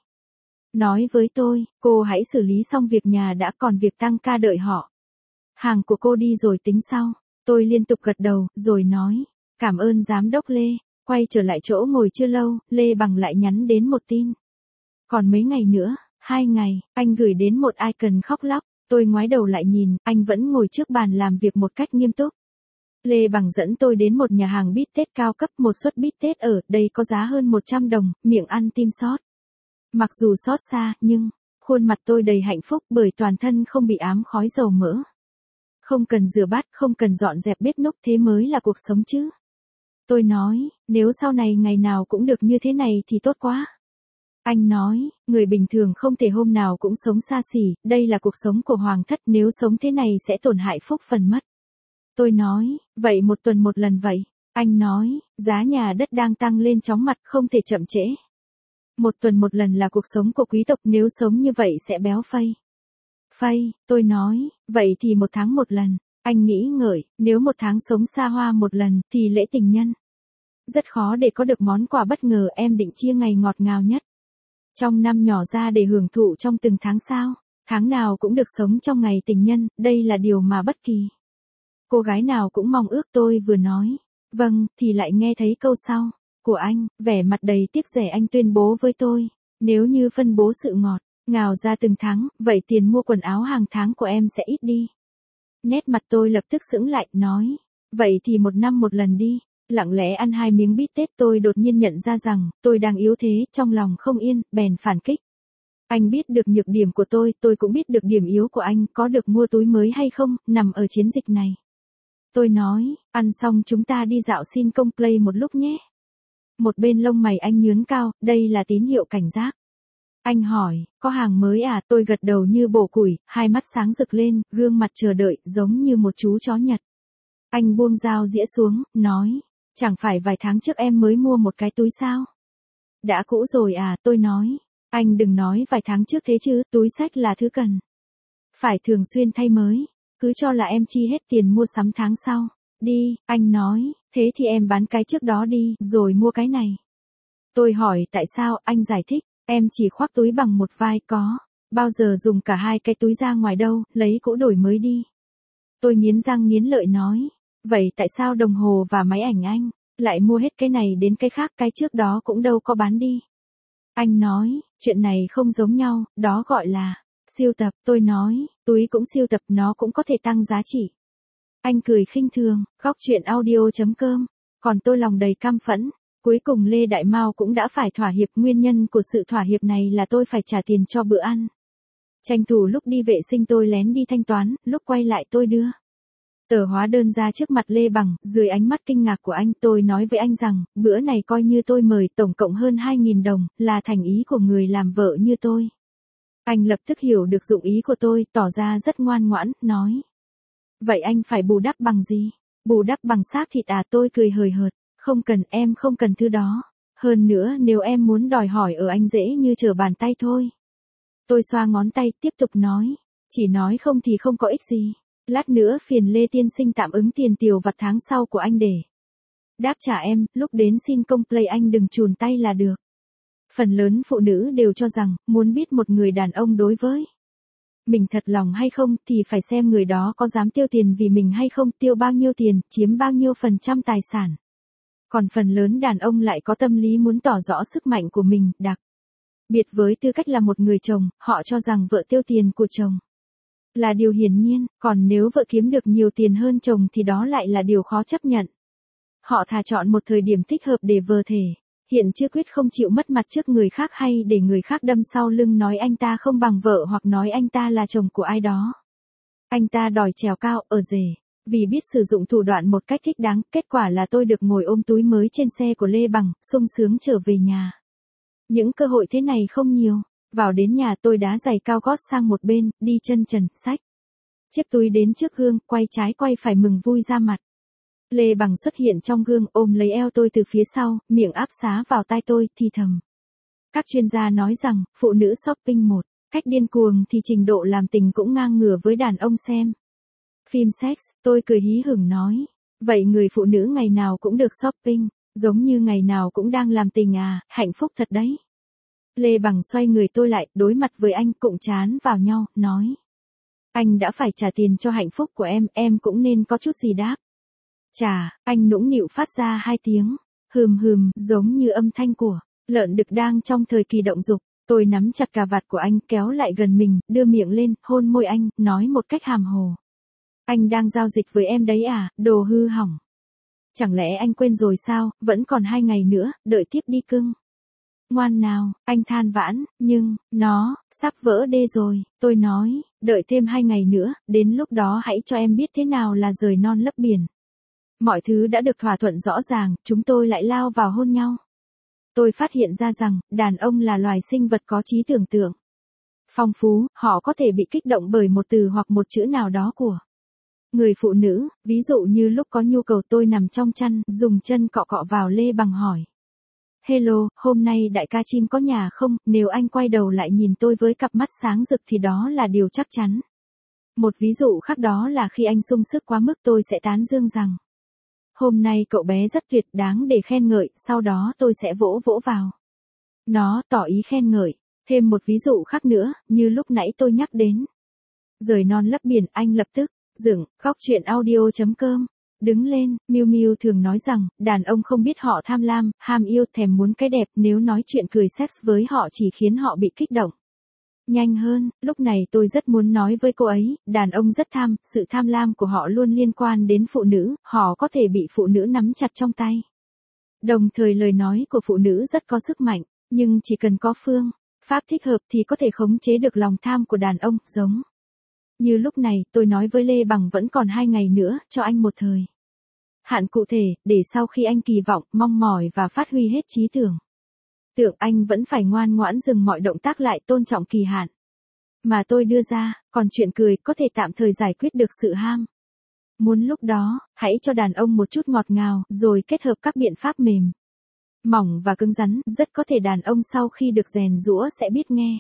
Nói với tôi, cô hãy xử lý xong việc nhà đã, còn việc tăng ca đợi họ hàng của cô đi rồi tính sau. Tôi liên tục gật đầu, rồi nói, cảm ơn giám đốc Lê. Quay trở lại chỗ ngồi chưa lâu, Lê Bằng lại nhắn đến một tin. Còn mấy ngày nữa, hai ngày, anh gửi đến một icon khóc lóc. Tôi ngoái đầu lại nhìn, anh vẫn ngồi trước bàn làm việc một cách nghiêm túc. Lê Bằng dẫn tôi đến một nhà hàng bít tết cao cấp, một suất bít tết ở đây có giá hơn một trăm đồng, miệng ăn tim xót. Mặc dù xót xa, nhưng khuôn mặt tôi đầy hạnh phúc bởi toàn thân không bị ám khói dầu mỡ. Không cần rửa bát, không cần dọn dẹp bếp núc, thế mới là cuộc sống chứ. Tôi nói, nếu sau này ngày nào cũng được như thế này thì tốt quá. Anh nói, người bình thường không thể hôm nào cũng sống xa xỉ, đây là cuộc sống của hoàng thất, nếu sống thế này sẽ tổn hại phúc phần mất. Tôi nói, vậy một tuần một lần vậy. Anh nói, giá nhà đất đang tăng lên chóng mặt, không thể chậm trễ. Một tuần một lần là cuộc sống của quý tộc, nếu sống như vậy sẽ béo phây. Phây, tôi nói, vậy thì một tháng một lần. Anh nghĩ ngợi, nếu một tháng sống xa hoa một lần, thì lễ tình nhân. Rất khó để có được món quà bất ngờ, em định chia ngày ngọt ngào nhất trong năm nhỏ ra để hưởng thụ trong từng tháng sao. Tháng nào cũng được sống trong ngày tình nhân, đây là điều mà bất kỳ cô gái nào cũng mong ước. Tôi vừa nói, vâng, thì lại nghe thấy câu sau của anh, vẻ mặt đầy tiếc rẻ anh tuyên bố với tôi, nếu như phân bố sự ngọt ngào ra từng tháng, vậy tiền mua quần áo hàng tháng của em sẽ ít đi. Nét mặt tôi lập tức sững lại, nói, vậy thì một năm một lần đi. Lặng lẽ ăn hai miếng bít tết, tôi đột nhiên nhận ra rằng, tôi đang yếu thế, trong lòng không yên, bèn phản kích. Anh biết được nhược điểm của tôi, tôi cũng biết được điểm yếu của anh, có được mua túi mới hay không, nằm ở chiến dịch này. Tôi nói, ăn xong chúng ta đi dạo xin công play một lúc nhé. Một bên lông mày anh nhướng cao, đây là tín hiệu cảnh giác. Anh hỏi, có hàng mới à? Tôi gật đầu như bổ củi, hai mắt sáng rực lên, gương mặt chờ đợi, giống như một chú chó Nhật. Anh buông dao dĩa xuống, nói, chẳng phải vài tháng trước em mới mua một cái túi sao? Đã cũ rồi à? Tôi nói, anh đừng nói vài tháng trước thế chứ, túi xách là thứ cần phải thường xuyên thay mới, cứ cho là em chi hết tiền mua sắm tháng sau. Đi, anh nói, thế thì em bán cái trước đó đi, rồi mua cái này. Tôi hỏi tại sao, anh giải thích, em chỉ khoác túi bằng một vai, có bao giờ dùng cả hai cái túi ra ngoài đâu, lấy cũ đổi mới đi. Tôi nghiến răng nghiến lợi nói, vậy tại sao đồng hồ và máy ảnh anh lại mua hết cái này đến cái khác, cái trước đó cũng đâu có bán đi. Anh nói, chuyện này không giống nhau, đó gọi là siêu tập. Tôi nói, túi cũng siêu tập, nó cũng có thể tăng giá trị. Anh cười khinh thường. Góc chuyện audio chấm com. Còn tôi lòng đầy căm phẫn. Cuối cùng Lê Đại Mao cũng đã phải thỏa hiệp, nguyên nhân của sự thỏa hiệp này là tôi phải trả tiền cho bữa ăn. Tranh thủ lúc đi vệ sinh tôi lén đi thanh toán, lúc quay lại tôi đưa tờ hóa đơn ra trước mặt Lê Bằng, dưới ánh mắt kinh ngạc của anh, tôi nói với anh rằng, bữa này coi như tôi mời, tổng cộng hơn hai nghìn đồng, là thành ý của người làm vợ như tôi. Anh lập tức hiểu được dụng ý của tôi, tỏ ra rất ngoan ngoãn, nói. Vậy anh phải bù đắp bằng gì? Bù đắp bằng xác thịt à? Tôi cười hời hợt. Không cần, em không cần thứ đó. Hơn nữa nếu em muốn đòi hỏi ở anh dễ như trở bàn tay thôi. Tôi xoa ngón tay, tiếp tục nói. Chỉ nói không thì không có ích gì. Lát nữa phiền Lê tiên sinh tạm ứng tiền tiểu vặt tháng sau của anh để đáp trả em, lúc đến xin công play anh đừng chùn tay là được. Phần lớn phụ nữ đều cho rằng, muốn biết một người đàn ông đối với mình thật lòng hay không thì phải xem người đó có dám tiêu tiền vì mình hay không, tiêu bao nhiêu tiền, chiếm bao nhiêu phần trăm tài sản. Còn phần lớn đàn ông lại có tâm lý muốn tỏ rõ sức mạnh của mình, đặc biệt với tư cách là một người chồng, họ cho rằng vợ tiêu tiền của chồng là điều hiển nhiên, còn nếu vợ kiếm được nhiều tiền hơn chồng thì đó lại là điều khó chấp nhận. Họ thà chọn một thời điểm thích hợp để vờ thể hiện chưa quyết không chịu mất mặt trước người khác hay để người khác đâm sau lưng nói anh ta không bằng vợ hoặc nói anh ta là chồng của ai đó. Anh ta đòi trèo cao, ở rể. Vì biết sử dụng thủ đoạn một cách thích đáng, kết quả là tôi được ngồi ôm túi mới trên xe của Lê Bằng, sung sướng trở về nhà. Những cơ hội thế này không nhiều. Vào đến nhà tôi đá giày cao gót sang một bên, đi chân trần, xách chiếc túi đến trước gương, quay trái quay phải mừng vui ra mặt. Lê Bằng xuất hiện trong gương, ôm lấy eo tôi từ phía sau, miệng áp xá vào tai tôi, thì thầm. Các chuyên gia nói rằng, phụ nữ shopping một cách điên cuồng thì trình độ làm tình cũng ngang ngửa với đàn ông xem phim sex. Tôi cười hí hửng nói. Vậy người phụ nữ ngày nào cũng được shopping, giống như ngày nào cũng đang làm tình à, hạnh phúc thật đấy. Lê Bằng xoay người tôi lại, đối mặt với anh, cụng trán vào nhau, nói. Anh đã phải trả tiền cho hạnh phúc của em, em cũng nên có chút gì đáp. Chà, anh nũng nịu phát ra hai tiếng, hừm hừm, giống như âm thanh của lợn đực đang trong thời kỳ động dục. Tôi nắm chặt cà vạt của anh, kéo lại gần mình, đưa miệng lên, hôn môi anh, nói một cách hàm hồ. Anh đang giao dịch với em đấy à, đồ hư hỏng. Chẳng lẽ anh quên rồi sao, vẫn còn hai ngày nữa, đợi tiếp đi cưng. Ngoan nào, anh than vãn, nhưng, nó, sắp vỡ đê rồi, tôi nói, đợi thêm hai ngày nữa, đến lúc đó hãy cho em biết thế nào là rời non lấp biển. Mọi thứ đã được thỏa thuận rõ ràng, chúng tôi lại lao vào hôn nhau. Tôi phát hiện ra rằng, đàn ông là loài sinh vật có trí tưởng tượng phong phú, họ có thể bị kích động bởi một từ hoặc một chữ nào đó của người phụ nữ, ví dụ như lúc có nhu cầu tôi nằm trong chăn, dùng chân cọ cọ vào Lê Bằng hỏi. Hello, hôm nay đại ca chim có nhà không? Nếu anh quay đầu lại nhìn tôi với cặp mắt sáng rực thì đó là điều chắc chắn. Một ví dụ khác đó là khi anh sung sức quá mức tôi sẽ tán dương rằng. Hôm nay cậu bé rất tuyệt, đáng để khen ngợi, sau đó tôi sẽ vỗ vỗ vào nó, tỏ ý khen ngợi. Thêm một ví dụ khác nữa, như lúc nãy tôi nhắc đến. Rời non lấp biển, anh lập tức dựng, khóc chuyện audio chấm com. Đứng lên, Miu Miu thường nói rằng, đàn ông không biết họ tham lam, ham yêu, thèm muốn cái đẹp, nếu nói chuyện cười sex với họ chỉ khiến họ bị kích động. Nhanh hơn, lúc này tôi rất muốn nói với cô ấy, đàn ông rất tham, sự tham lam của họ luôn liên quan đến phụ nữ, họ có thể bị phụ nữ nắm chặt trong tay. Đồng thời lời nói của phụ nữ rất có sức mạnh, nhưng chỉ cần có phương pháp thích hợp thì có thể khống chế được lòng tham của đàn ông, giống như lúc này, tôi nói với Lê Bằng vẫn còn hai ngày nữa, cho anh một thời hạn cụ thể, để sau khi anh kỳ vọng, mong mỏi và phát huy hết trí tưởng tượng, anh vẫn phải ngoan ngoãn dừng mọi động tác lại, tôn trọng kỳ hạn mà tôi đưa ra, còn chuyện cười có thể tạm thời giải quyết được sự ham muốn lúc đó, hãy cho đàn ông một chút ngọt ngào, rồi kết hợp các biện pháp mềm mỏng và cứng rắn, rất có thể đàn ông sau khi được rèn giũa sẽ biết nghe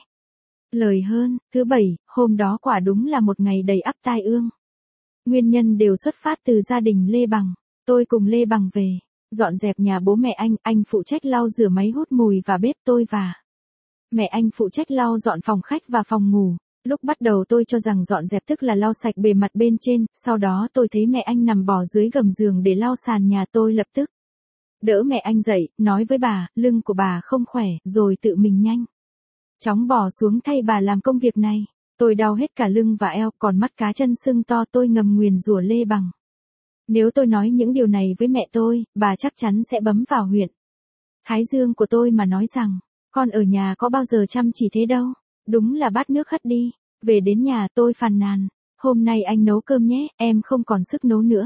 lời hơn. Thứ bảy, hôm đó quả đúng là một ngày đầy ắp tai ương. Nguyên nhân đều xuất phát từ gia đình Lê Bằng. Tôi cùng Lê Bằng về, dọn dẹp nhà bố mẹ anh, anh phụ trách lau rửa máy hút mùi và bếp, tôi và mẹ anh phụ trách lau dọn phòng khách và phòng ngủ. Lúc bắt đầu tôi cho rằng dọn dẹp tức là lau sạch bề mặt bên trên, sau đó tôi thấy mẹ anh nằm bò dưới gầm giường để lau sàn nhà, tôi lập tức đỡ mẹ anh dậy, nói với bà, lưng của bà không khỏe, rồi tự mình nhanh chóng bò xuống thay bà làm công việc này. Tôi đau hết cả lưng và eo, còn mắt cá chân sưng to, tôi ngầm nguyền rủa Lê Bằng. Nếu tôi nói những điều này với mẹ tôi, bà chắc chắn sẽ bấm vào huyệt thái dương của tôi mà nói rằng, con ở nhà có bao giờ chăm chỉ thế đâu, đúng là bát nước hất đi. Về đến nhà tôi phàn nàn, hôm nay anh nấu cơm nhé, em không còn sức nấu nữa.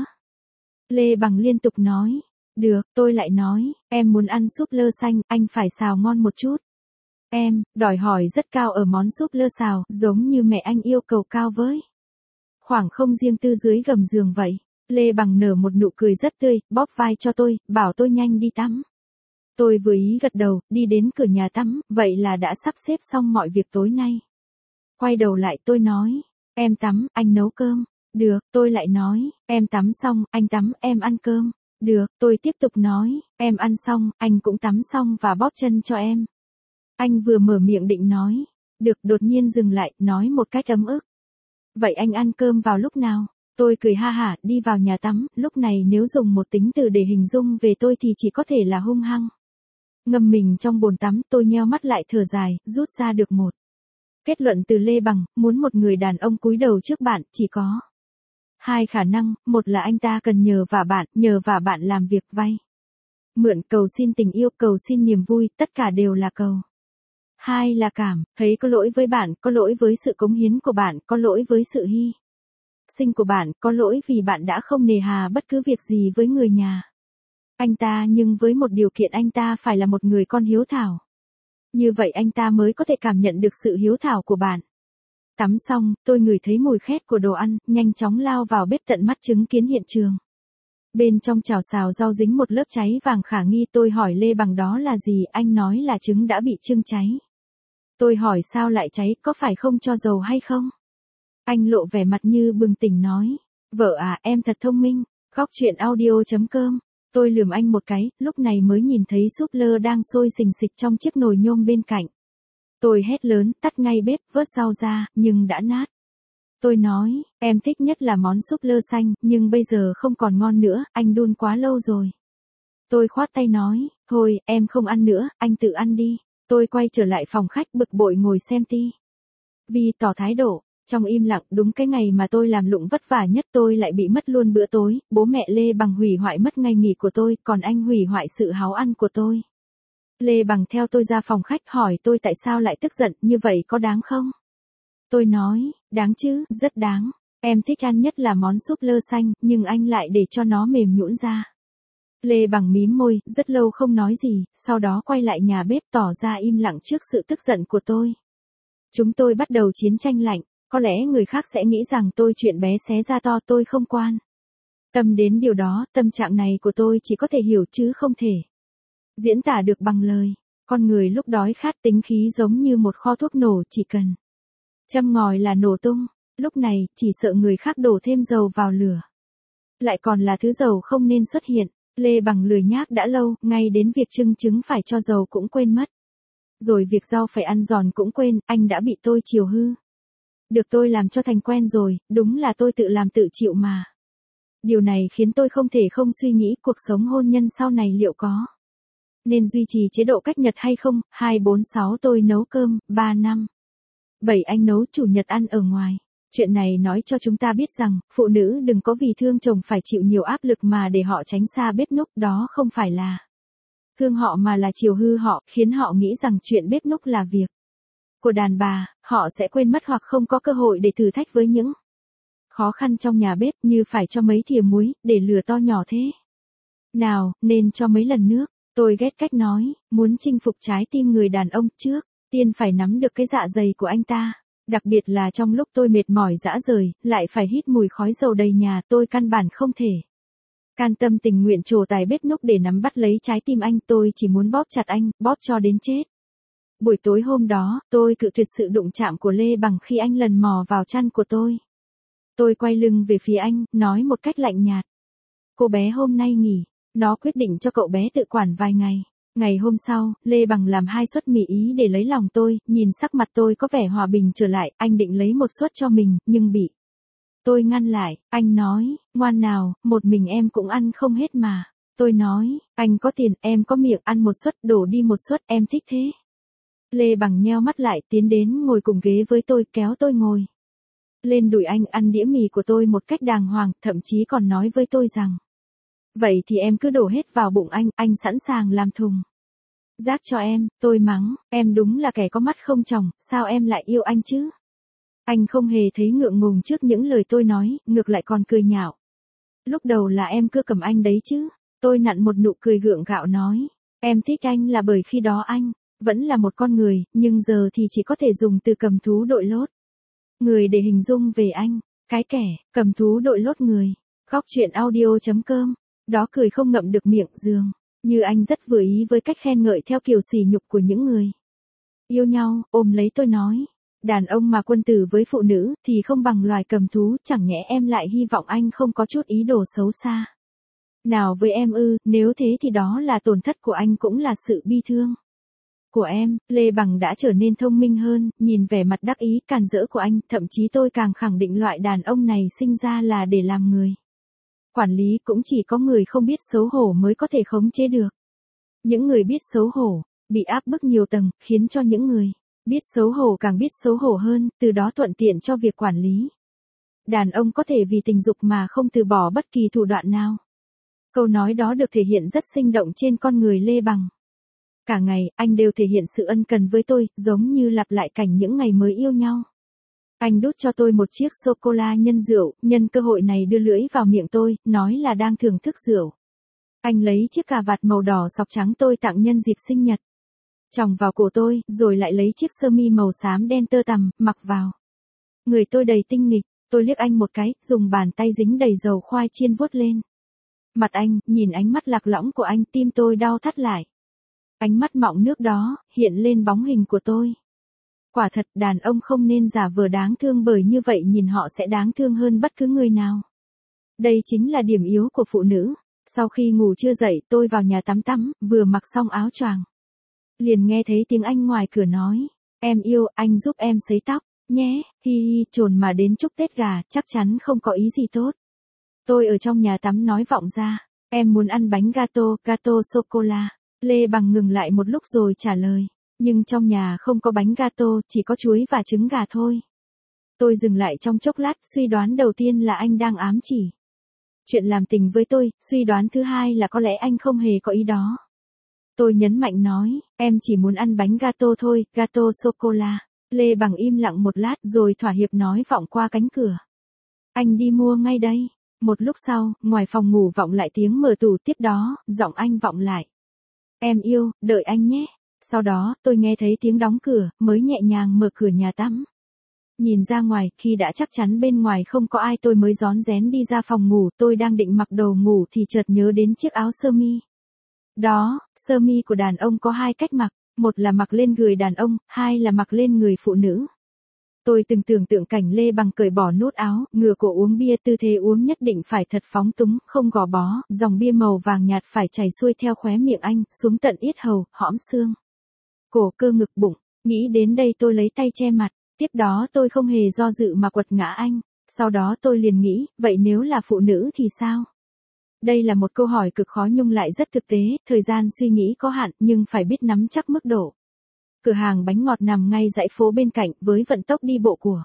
Lê Bằng liên tục nói, được, tôi lại nói, em muốn ăn súp lơ xanh, anh phải xào ngon một chút. Em, đòi hỏi rất cao ở món súp lơ xào, giống như mẹ anh yêu cầu cao với. Khoảng không riêng tư dưới gầm giường vậy. Lê Bằng nở một nụ cười rất tươi, bóp vai cho tôi, bảo tôi nhanh đi tắm. Tôi vừa ý gật đầu, đi đến cửa nhà tắm, vậy là đã sắp xếp xong mọi việc tối nay. Quay đầu lại tôi nói, em tắm, anh nấu cơm. Được, tôi lại nói, em tắm xong, anh tắm, em ăn cơm. Được, tôi tiếp tục nói, em ăn xong, anh cũng tắm xong và bóp chân cho em. Anh vừa mở miệng định nói, được, đột nhiên dừng lại, nói một cách ấm ức. Vậy anh ăn cơm vào lúc nào? Tôi cười ha hả, đi vào nhà tắm, lúc này nếu dùng một tính từ để hình dung về tôi thì chỉ có thể là hung hăng. Ngâm mình trong bồn tắm, tôi nheo mắt lại thở dài, rút ra được một kết luận từ Lê Bằng, muốn một người đàn ông cúi đầu trước bạn, chỉ có hai khả năng, một là anh ta cần nhờ vả bạn, nhờ vả bạn làm việc vay. Mượn, cầu xin tình yêu, cầu xin niềm vui, tất cả đều là cầu. Hai là cảm, thấy có lỗi với bạn, có lỗi với sự cống hiến của bạn, có lỗi với sự hy sinh của bạn, có lỗi vì bạn đã không nề hà bất cứ việc gì với người nhà anh ta, nhưng với một điều kiện anh ta phải là một người con hiếu thảo. Như vậy anh ta mới có thể cảm nhận được sự hiếu thảo của bạn. Tắm xong, tôi ngửi thấy mùi khét của đồ ăn, nhanh chóng lao vào bếp tận mắt chứng kiến hiện trường. Bên trong chảo xào rau dính một lớp cháy vàng khả nghi, tôi hỏi Lê Bằng đó là gì, anh nói là trứng đã bị trưng cháy. Tôi hỏi sao lại cháy, có phải không cho dầu hay không? Anh lộ vẻ mặt như bừng tỉnh nói, vợ à, em thật thông minh. Góc truyện audio chấm com. Tôi lườm anh một cái, lúc này mới nhìn thấy súp lơ đang sôi xình xịch trong chiếc nồi nhôm bên cạnh. Tôi hét lớn, tắt ngay bếp, vớt rau ra, nhưng đã nát. Tôi nói, em thích nhất là món súp lơ xanh, nhưng bây giờ không còn ngon nữa, anh đun quá lâu rồi. Tôi khoát tay nói, thôi, em không ăn nữa, anh tự ăn đi. Tôi quay trở lại phòng khách bực bội ngồi xem ti vi tỏ thái độ. Trong im lặng, đúng cái ngày mà tôi làm lụng vất vả nhất tôi lại bị mất luôn bữa tối, bố mẹ Lê Bằng hủy hoại mất ngày nghỉ của tôi, còn anh hủy hoại sự háo ăn của tôi. Lê Bằng theo tôi ra phòng khách hỏi tôi tại sao lại tức giận, như vậy có đáng không? Tôi nói, đáng chứ, rất đáng. Em thích ăn nhất là món súp lơ xanh, nhưng anh lại để cho nó mềm nhũn ra. Lê Bằng mím môi, rất lâu không nói gì, sau đó quay lại nhà bếp tỏ ra im lặng trước sự tức giận của tôi. Chúng tôi bắt đầu chiến tranh lạnh. Có lẽ người khác sẽ nghĩ rằng tôi chuyện bé xé ra to, tôi không quan tâm đến điều đó, tâm trạng này của tôi chỉ có thể hiểu chứ không thể diễn tả được bằng lời. Con người lúc đói khát tính khí giống như một kho thuốc nổ, chỉ cần châm ngòi là nổ tung. Lúc này, chỉ sợ người khác đổ thêm dầu vào lửa. Lại còn là thứ dầu không nên xuất hiện. Lê Bằng lười nhác đã lâu, ngay đến việc trưng trứng phải cho dầu cũng quên mất. Rồi việc rau phải ăn giòn cũng quên, anh đã bị tôi chiều hư. Được tôi làm cho thành quen rồi, đúng là tôi tự làm tự chịu mà. Điều này khiến tôi không thể không suy nghĩ cuộc sống hôn nhân sau này liệu có nên duy trì chế độ cách nhật hay không. Hai bốn sáu tôi nấu cơm, ba năm bảy anh nấu chủ nhật ăn ở ngoài. Chuyện này nói cho chúng ta biết rằng, phụ nữ đừng có vì thương chồng phải chịu nhiều áp lực mà để họ tránh xa bếp núc, đó không phải là thương họ mà là chiều hư họ, khiến họ nghĩ rằng chuyện bếp núc là việc của đàn bà, họ sẽ quên mất hoặc không có cơ hội để thử thách với những khó khăn trong nhà bếp, như phải cho mấy thìa muối, để lửa to nhỏ thế nào, nên cho mấy lần nước. Tôi ghét cách nói, muốn chinh phục trái tim người đàn ông, trước tiên phải nắm được cái dạ dày của anh ta. Đặc biệt là trong lúc tôi mệt mỏi rã rời, lại phải hít mùi khói dầu đầy nhà, tôi căn bản không thể can tâm tình nguyện trổ tài bếp núc để nắm bắt lấy trái tim anh, tôi chỉ muốn bóp chặt anh, bóp cho đến chết. Buổi tối hôm đó, tôi cự tuyệt sự đụng chạm của Lê Bằng khi anh lần mò vào chăn của tôi. Tôi quay lưng về phía anh, nói một cách lạnh nhạt. Cô bé hôm nay nghỉ, nó quyết định cho cậu bé tự quản vài ngày. Ngày hôm sau, Lê Bằng làm hai suất mì ý để lấy lòng tôi, nhìn sắc mặt tôi có vẻ hòa bình trở lại, anh định lấy một suất cho mình, nhưng bị tôi ngăn lại. Anh nói, ngoan nào, một mình em cũng ăn không hết mà. Tôi nói, anh có tiền, em có miệng, ăn một suất, đổ đi một suất, em thích thế. Lê Bằng nheo mắt lại, tiến đến ngồi cùng ghế với tôi, kéo tôi ngồi lên đùi anh, ăn đĩa mì của tôi một cách đàng hoàng, thậm chí còn nói với tôi rằng, vậy thì em cứ đổ hết vào bụng anh, anh sẵn sàng làm thùng rác cho em. Tôi mắng, em đúng là kẻ có mắt không tròng, sao em lại yêu anh chứ? Anh không hề thấy ngượng ngùng trước những lời tôi nói, ngược lại còn cười nhạo. Lúc đầu là em cứ cầm anh đấy chứ. Tôi nặn một nụ cười gượng gạo nói, em thích anh là bởi khi đó anh Vẫn là một con người, nhưng giờ thì chỉ có thể dùng từ cầm thú đội lốt. Người để hình dung về anh, cái kẻ, cầm thú đội lốt người. Góc chuyện audio.com, đó cười không ngậm được miệng dường, như anh rất vừa ý với cách khen ngợi theo kiểu sỉ nhục của những người yêu nhau, ôm lấy tôi nói. Đàn ông mà quân tử với phụ nữ thì không bằng loài cầm thú, chẳng nhẽ em lại hy vọng anh không có chút ý đồ xấu xa nào với em ư? Nếu thế thì đó là tổn thất của anh cũng là sự bi thương của em. Lê Bằng đã trở nên thông minh hơn, nhìn vẻ mặt đắc ý càn rỡ của anh, thậm chí tôi càng khẳng định loại đàn ông này sinh ra là để làm người quản lý, cũng chỉ có người không biết xấu hổ mới có thể khống chế được. Những người biết xấu hổ, bị áp bức nhiều tầng, khiến cho những người biết xấu hổ càng biết xấu hổ hơn, từ đó thuận tiện cho việc quản lý. Đàn ông có thể vì tình dục mà không từ bỏ bất kỳ thủ đoạn nào. Câu nói đó được thể hiện rất sinh động trên con người Lê Bằng. Cả ngày, anh đều thể hiện sự ân cần với tôi, giống như lặp lại cảnh những ngày mới yêu nhau. Anh đút cho tôi một chiếc sô-cô-la nhân rượu, nhân cơ hội này đưa lưỡi vào miệng tôi, nói là đang thưởng thức rượu. Anh lấy chiếc cà vạt màu đỏ sọc trắng tôi tặng nhân dịp sinh nhật, chòng vào cổ tôi, rồi lại lấy chiếc sơ mi màu xám đen tơ tằm, mặc vào. Người tôi đầy tinh nghịch, tôi liếc anh một cái, dùng bàn tay dính đầy dầu khoai chiên vuốt lên mặt anh, nhìn ánh mắt lạc lõng của anh, tim tôi đau thắt lại. Ánh mắt mọng nước đó, hiện lên bóng hình của tôi. Quả thật, đàn ông không nên giả vờ đáng thương, bởi như vậy nhìn họ sẽ đáng thương hơn bất cứ người nào. Đây chính là điểm yếu của phụ nữ. Sau khi ngủ trưa dậy, tôi vào nhà tắm tắm, vừa mặc xong áo choàng, liền nghe thấy tiếng anh ngoài cửa nói. Em yêu, anh giúp em sấy tóc, nhé, hi hi, trồn mà đến chúc Tết gà, chắc chắn không có ý gì tốt. Tôi ở trong nhà tắm nói vọng ra. Em muốn ăn bánh gato, gato sô-cô-la. Lê Bằng ngừng lại một lúc rồi trả lời. Nhưng trong nhà không có bánh gato, chỉ có chuối và trứng gà thôi. Tôi dừng lại trong chốc lát, suy đoán đầu tiên là anh đang ám chỉ chuyện làm tình với tôi, suy đoán thứ hai là có lẽ anh không hề có ý đó. Tôi nhấn mạnh nói, em chỉ muốn ăn bánh gato thôi, gato sô-cô-la. Lê Bằng im lặng một lát rồi thỏa hiệp nói vọng qua cánh cửa. Anh đi mua ngay đây. Một lúc sau, ngoài phòng ngủ vọng lại tiếng mở tủ, tiếp đó, giọng anh vọng lại. Em yêu, đợi anh nhé. Sau đó, tôi nghe thấy tiếng đóng cửa, mới nhẹ nhàng mở cửa nhà tắm. Nhìn ra ngoài, khi đã chắc chắn bên ngoài không có ai tôi mới rón rén đi ra phòng ngủ. Tôi đang định mặc đồ ngủ thì chợt nhớ đến chiếc áo sơ mi. Đó, sơ mi của đàn ông có hai cách mặc, một là mặc lên người đàn ông, hai là mặc lên người phụ nữ. Tôi từng tưởng tượng cảnh Lê Bằng cởi bỏ nút áo, ngửa cổ uống bia, tư thế uống nhất định phải thật phóng túng, không gò bó, dòng bia màu vàng nhạt phải chảy xuôi theo khóe miệng anh, xuống tận yết hầu, hõm xương, cổ, cơ ngực, bụng. Nghĩ đến đây tôi lấy tay che mặt, tiếp đó tôi không hề do dự mà quật ngã anh. Sau đó tôi liền nghĩ, vậy nếu là phụ nữ thì sao? Đây là một câu hỏi cực khó nhưng lại rất thực tế, thời gian suy nghĩ có hạn nhưng phải biết nắm chắc mức độ. Cửa hàng bánh ngọt nằm ngay dãy phố bên cạnh, với vận tốc đi bộ của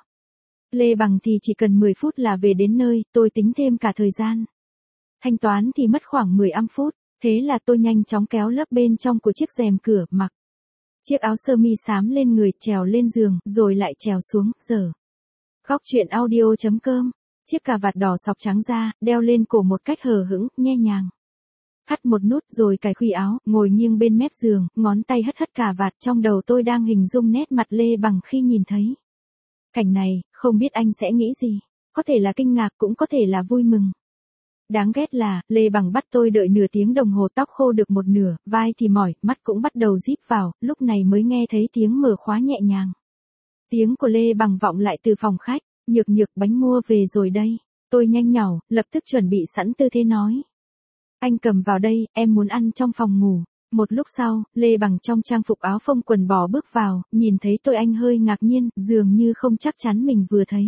Lê Bằng thì chỉ cần mười phút là về đến nơi. Tôi tính thêm cả thời gian thanh toán thì mất khoảng mười lăm phút. Thế là tôi nhanh chóng kéo lớp bên trong của chiếc rèm cửa, mặc chiếc áo sơ mi xám lên người, trèo lên giường, rồi lại trèo xuống, giờ. Góc chuyện audio.com, chiếc cà vạt đỏ sọc trắng ra, đeo lên cổ một cách hờ hững, nhẹ nhàng. Hắt một nút rồi cài khuy áo, ngồi nghiêng bên mép giường, ngón tay hất hất cà vạt. Trong đầu tôi đang hình dung nét mặt Lê Bằng khi nhìn thấy cảnh này, không biết anh sẽ nghĩ gì. Có thể là kinh ngạc, cũng có thể là vui mừng. Đáng ghét là, Lê Bằng bắt tôi đợi nửa tiếng đồng hồ, tóc khô được một nửa, vai thì mỏi, mắt cũng bắt đầu díp vào, lúc này mới nghe thấy tiếng mở khóa nhẹ nhàng. Tiếng của Lê Bằng vọng lại từ phòng khách. Nhược nhược, bánh mua về rồi đây. Tôi nhanh nhảu, lập tức chuẩn bị sẵn tư thế nói. Anh cầm vào đây, em muốn ăn trong phòng ngủ. Một lúc sau, Lê Bằng trong trang phục áo phông quần bò bước vào, nhìn thấy tôi anh hơi ngạc nhiên, dường như không chắc chắn mình vừa thấy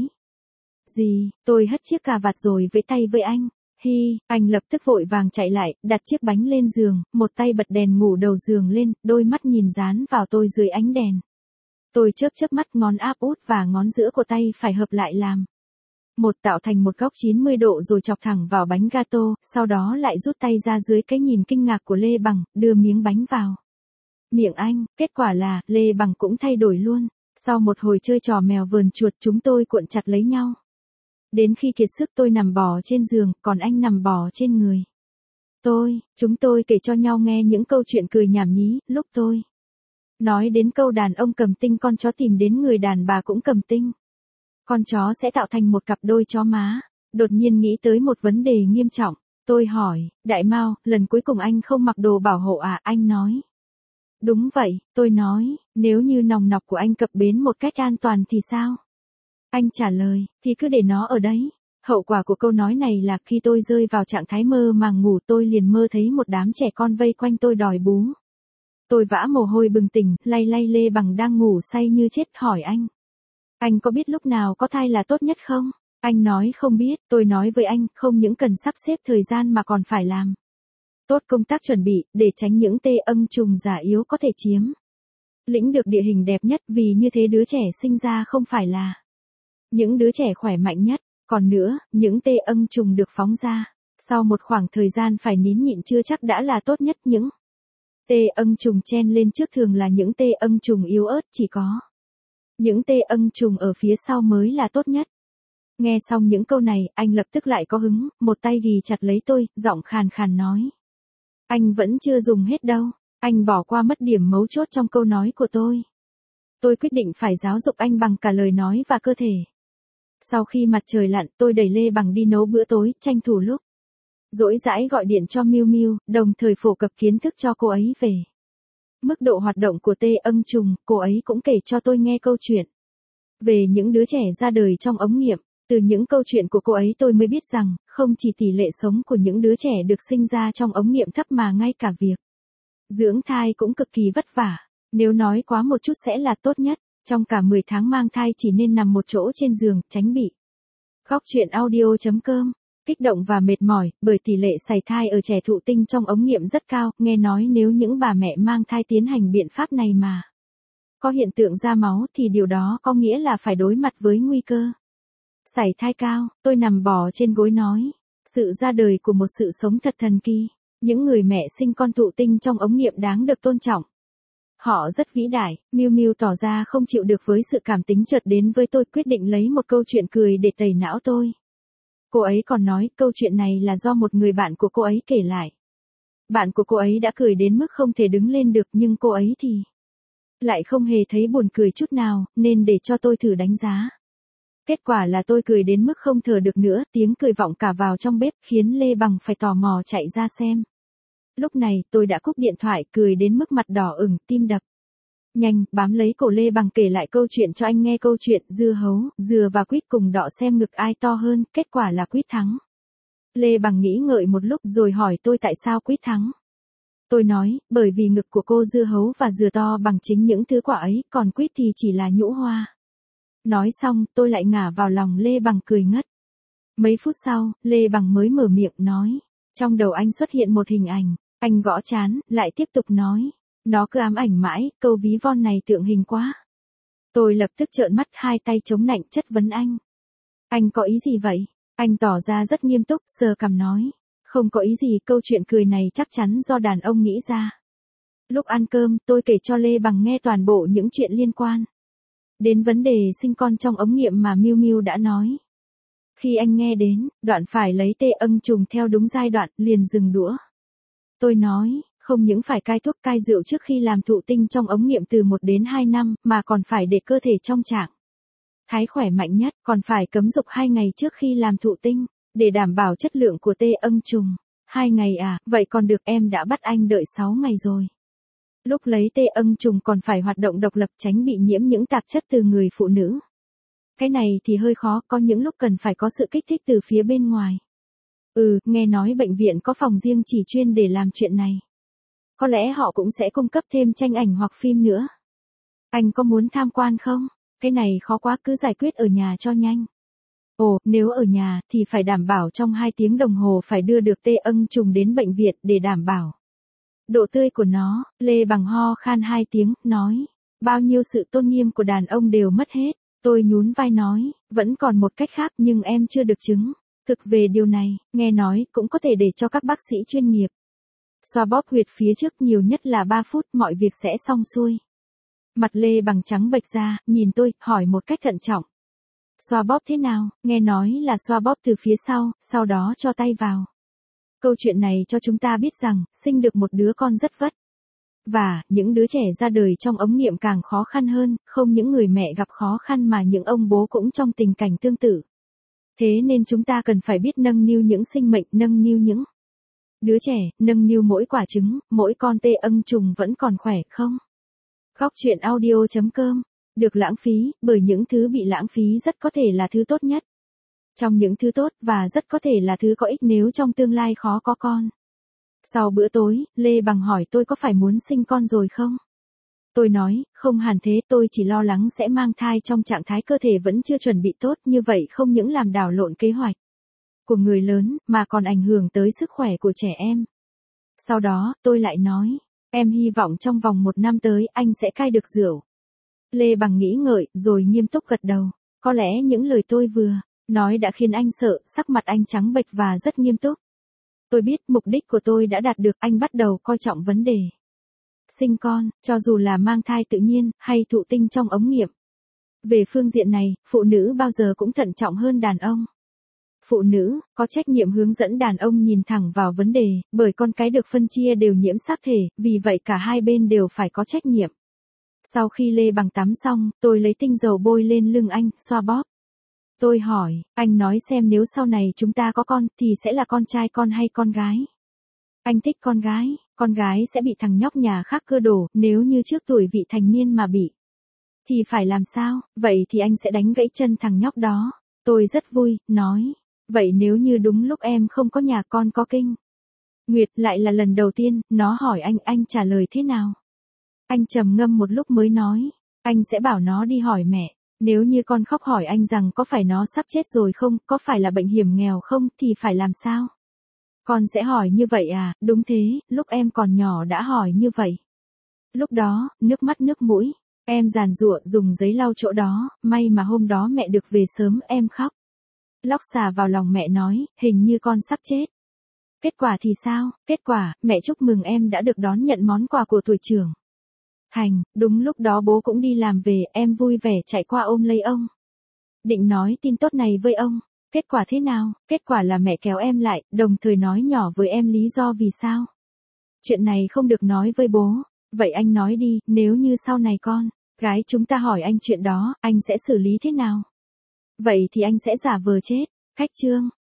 gì. Tôi hất chiếc cà vạt rồi vẫy tay với anh. Hi, anh lập tức vội vàng chạy lại, đặt chiếc bánh lên giường, một tay bật đèn ngủ đầu giường lên, đôi mắt nhìn dán vào tôi dưới ánh đèn. Tôi chớp chớp mắt, ngón áp út và ngón giữa của tay phải hợp lại làm một, tạo thành một góc chín mươi độ rồi chọc thẳng vào bánh gato, sau đó lại rút tay ra dưới cái nhìn kinh ngạc của Lê Bằng, đưa miếng bánh vào miệng anh. Kết quả là, Lê Bằng cũng thay đổi luôn. Sau một hồi chơi trò mèo vờn chuột, chúng tôi cuộn chặt lấy nhau. Đến khi kiệt sức tôi nằm bò trên giường, còn anh nằm bò trên người tôi. Chúng tôi kể cho nhau nghe những câu chuyện cười nhảm nhí, lúc tôi Nói đến câu đàn ông cầm tinh con chó tìm đến người đàn bà cũng cầm tinh. Con chó sẽ tạo thành một cặp đôi chó má. Đột nhiên nghĩ tới một vấn đề nghiêm trọng. Tôi hỏi, Đại Mao, lần cuối cùng anh không mặc đồ bảo hộ à? Anh nói. Đúng vậy, tôi nói, nếu như nòng nọc của anh cập bến một cách an toàn thì sao? Anh trả lời, thì cứ để nó ở đấy. Hậu quả của câu nói này là khi tôi rơi vào trạng thái mơ màng ngủ tôi liền mơ thấy một đám trẻ con vây quanh tôi đòi bú. Tôi vã mồ hôi bừng tỉnh, lay lay Lê Bằng đang ngủ say như chết hỏi anh. Anh có biết lúc nào có thai là tốt nhất không? Anh nói không biết, tôi nói với anh, không những cần sắp xếp thời gian mà còn phải làm tốt công tác chuẩn bị, để tránh những tê âng trùng già yếu có thể chiếm lĩnh được địa hình đẹp nhất, vì như thế đứa trẻ sinh ra không phải là những đứa trẻ khỏe mạnh nhất. Còn nữa, những tê âng trùng được phóng ra, sau một khoảng thời gian phải nín nhịn chưa chắc đã là tốt nhất. Những tê âng trùng chen lên trước thường là những tê âng trùng yếu ớt, chỉ có những tê âng trùng ở phía sau mới là tốt nhất. Nghe xong những câu này, anh lập tức lại có hứng, một tay ghì chặt lấy tôi, giọng khàn khàn nói. Anh vẫn chưa dùng hết đâu, anh bỏ qua mất điểm mấu chốt trong câu nói của tôi. Tôi quyết định phải giáo dục anh bằng cả lời nói và cơ thể. Sau khi mặt trời lặn, tôi đẩy Lê Bằng đi nấu bữa tối, tranh thủ lúc rỗi rãi gọi điện cho Miu Miu, đồng thời phổ cập kiến thức cho cô ấy về mức độ hoạt động của tê âng trùng. Cô ấy cũng kể cho tôi nghe câu chuyện về những đứa trẻ ra đời trong ống nghiệm. Từ những câu chuyện của cô ấy tôi mới biết rằng, không chỉ tỷ lệ sống của những đứa trẻ được sinh ra trong ống nghiệm thấp mà ngay cả việc dưỡng thai cũng cực kỳ vất vả. Nếu nói quá một chút sẽ là tốt nhất. Trong cả mười tháng mang thai chỉ nên nằm một chỗ trên giường, tránh bị khóc. Chuyện audio chấm com. Kích động và mệt mỏi, bởi tỷ lệ sảy thai ở trẻ thụ tinh trong ống nghiệm rất cao. Nghe nói nếu những bà mẹ mang thai tiến hành biện pháp này mà có hiện tượng ra máu thì điều đó có nghĩa là phải đối mặt với nguy cơ sảy thai cao. Tôi nằm bò trên gối nói, sự ra đời của một sự sống thật thần kỳ. Những người mẹ sinh con thụ tinh trong ống nghiệm đáng được tôn trọng. Họ rất vĩ đại. Miu Miu tỏ ra không chịu được với sự cảm tính chợt đến với tôi, quyết định lấy một câu chuyện cười để tẩy não tôi. Cô ấy còn nói câu chuyện này là do một người bạn của cô ấy kể lại. Bạn của cô ấy đã cười đến mức không thể đứng lên được, nhưng cô ấy thì lại không hề thấy buồn cười chút nào, nên để cho tôi thử đánh giá. Kết quả là tôi cười đến mức không thở được nữa, tiếng cười vọng cả vào trong bếp, khiến Lê Bằng phải tò mò chạy ra xem. Lúc này, tôi đã cúp điện thoại, cười đến mức mặt đỏ ửng, tim đập nhanh, bám lấy cổ Lê Bằng kể lại câu chuyện cho anh nghe. Câu chuyện dưa hấu, dừa và quýt cùng đọ xem ngực ai to hơn, kết quả là quýt thắng. Lê Bằng nghĩ ngợi một lúc rồi hỏi tôi tại sao quýt thắng. Tôi nói, bởi vì ngực của cô dưa hấu và dừa to bằng chính những thứ quả ấy, còn quýt thì chỉ là nhũ hoa. Nói xong, tôi lại ngả vào lòng Lê Bằng cười ngất. Mấy phút sau, Lê Bằng mới mở miệng nói. Trong đầu anh xuất hiện một hình ảnh, anh gõ trán, lại tiếp tục nói. Nó cứ ám ảnh mãi, câu ví von này tượng hình quá. Tôi lập tức trợn mắt, hai tay chống nạnh chất vấn anh. Anh có ý gì vậy? Anh tỏ ra rất nghiêm túc, sờ cằm nói. Không có ý gì, câu chuyện cười này chắc chắn do đàn ông nghĩ ra. Lúc ăn cơm, tôi kể cho Lê Bằng nghe toàn bộ những chuyện liên quan đến vấn đề sinh con trong ống nghiệm mà Miu Miu đã nói. Khi anh nghe đến đoạn phải lấy tê âng trùng theo đúng giai đoạn, liền dừng đũa. Tôi nói, không những phải cai thuốc cai rượu trước khi làm thụ tinh trong ống nghiệm từ một đến hai năm, mà còn phải để cơ thể trong trạng thái khỏe mạnh nhất, còn phải cấm dục hai ngày trước khi làm thụ tinh, để đảm bảo chất lượng của tê âng trùng. Hai ngày à, vậy còn được, em đã bắt anh đợi sáu ngày rồi. Lúc lấy tê âng trùng còn phải hoạt động độc lập, tránh bị nhiễm những tạp chất từ người phụ nữ. Cái này thì hơi khó, có những lúc cần phải có sự kích thích từ phía bên ngoài. Ừ, nghe nói bệnh viện có phòng riêng chỉ chuyên để làm chuyện này. Có lẽ họ cũng sẽ cung cấp thêm tranh ảnh hoặc phim nữa. Anh có muốn tham quan không? Cái này khó quá, cứ giải quyết ở nhà cho nhanh. Ồ, nếu ở nhà, thì phải đảm bảo trong hai tiếng đồng hồ phải đưa được tê âng trùng đến bệnh viện để đảm bảo độ tươi của nó. Lê Bằng ho khan hai tiếng, nói. Bao nhiêu sự tôn nghiêm của đàn ông đều mất hết. Tôi nhún vai nói, vẫn còn một cách khác nhưng em chưa được chứng thực về điều này, nghe nói cũng có thể để cho các bác sĩ chuyên nghiệp xoa bóp huyệt phía trước, nhiều nhất là ba phút, mọi việc sẽ xong xuôi. Mặt Lê Bằng trắng bệch ra, nhìn tôi, hỏi một cách thận trọng. Xoa bóp thế nào? Nghe nói là xoa bóp từ phía sau, sau đó cho tay vào. Câu chuyện này cho chúng ta biết rằng, sinh được một đứa con rất vất Và, những đứa trẻ ra đời trong ống nghiệm càng khó khăn hơn, không những người mẹ gặp khó khăn mà những ông bố cũng trong tình cảnh tương tự. Thế nên chúng ta cần phải biết nâng niu những sinh mệnh, nâng niu những đứa trẻ, nâng niu mỗi quả trứng, mỗi con tê ưng trùng vẫn còn khỏe không? Góc chuyện audio chấm com. Được lãng phí, bởi những thứ bị lãng phí rất có thể là thứ tốt nhất. Trong những thứ tốt và rất có thể là thứ có ích nếu trong tương lai khó có con. Sau bữa tối, Lê Bằng hỏi tôi có phải muốn sinh con rồi không? Tôi nói, không hẳn thế, tôi chỉ lo lắng sẽ mang thai trong trạng thái cơ thể vẫn chưa chuẩn bị tốt, như vậy không những làm đảo lộn kế hoạch của người lớn, mà còn ảnh hưởng tới sức khỏe của trẻ em. Sau đó, tôi lại nói, em hy vọng trong vòng một năm tới anh sẽ cai được rượu. Lê Bằng nghĩ ngợi, rồi nghiêm túc gật đầu. Có lẽ những lời tôi vừa nói đã khiến anh sợ, sắc mặt anh trắng bệch và rất nghiêm túc. Tôi biết mục đích của tôi đã đạt được, anh bắt đầu coi trọng vấn đề sinh con, cho dù là mang thai tự nhiên, hay thụ tinh trong ống nghiệm. Về phương diện này, phụ nữ bao giờ cũng thận trọng hơn đàn ông. Phụ nữ, có trách nhiệm hướng dẫn đàn ông nhìn thẳng vào vấn đề, bởi con cái được phân chia đều nhiễm xác thể, vì vậy cả hai bên đều phải có trách nhiệm. Sau khi Lê Bằng tắm xong, tôi lấy tinh dầu bôi lên lưng anh, xoa bóp. Tôi hỏi, anh nói xem nếu sau này chúng ta có con, thì sẽ là con trai con hay con gái? Anh thích con gái, con gái sẽ bị thằng nhóc nhà khác cưa đổ, nếu như trước tuổi vị thành niên mà bị. Thì phải làm sao, vậy thì anh sẽ đánh gãy chân thằng nhóc đó. Tôi rất vui, nói, vậy nếu như đúng lúc em không có nhà con có kinh nguyệt, lại là lần đầu tiên, nó hỏi anh, anh trả lời thế nào? Anh trầm ngâm một lúc mới nói, anh sẽ bảo nó đi hỏi mẹ. Nếu như con khóc hỏi anh rằng có phải nó sắp chết rồi không, có phải là bệnh hiểm nghèo không, thì phải làm sao? Con sẽ hỏi như vậy à? Đúng thế, lúc em còn nhỏ đã hỏi như vậy. Lúc đó, nước mắt nước mũi, em giàn giụa dùng giấy lau chỗ đó, may mà hôm đó mẹ được về sớm, em khóc. Lóc xà vào lòng mẹ nói, hình như con sắp chết. Kết quả thì sao? Kết quả, mẹ chúc mừng em đã được đón nhận món quà của tuổi trưởng thành. Đúng lúc đó bố cũng đi làm về, em vui vẻ chạy qua ôm lấy ông. Định nói tin tốt này với ông. Kết quả thế nào? Kết quả là mẹ kéo em lại, đồng thời nói nhỏ với em lý do vì sao. Chuyện này không được nói với bố. Vậy anh nói đi, nếu như sau này con gái chúng ta hỏi anh chuyện đó, anh sẽ xử lý thế nào? Vậy thì anh sẽ giả vờ chết. Khách trương.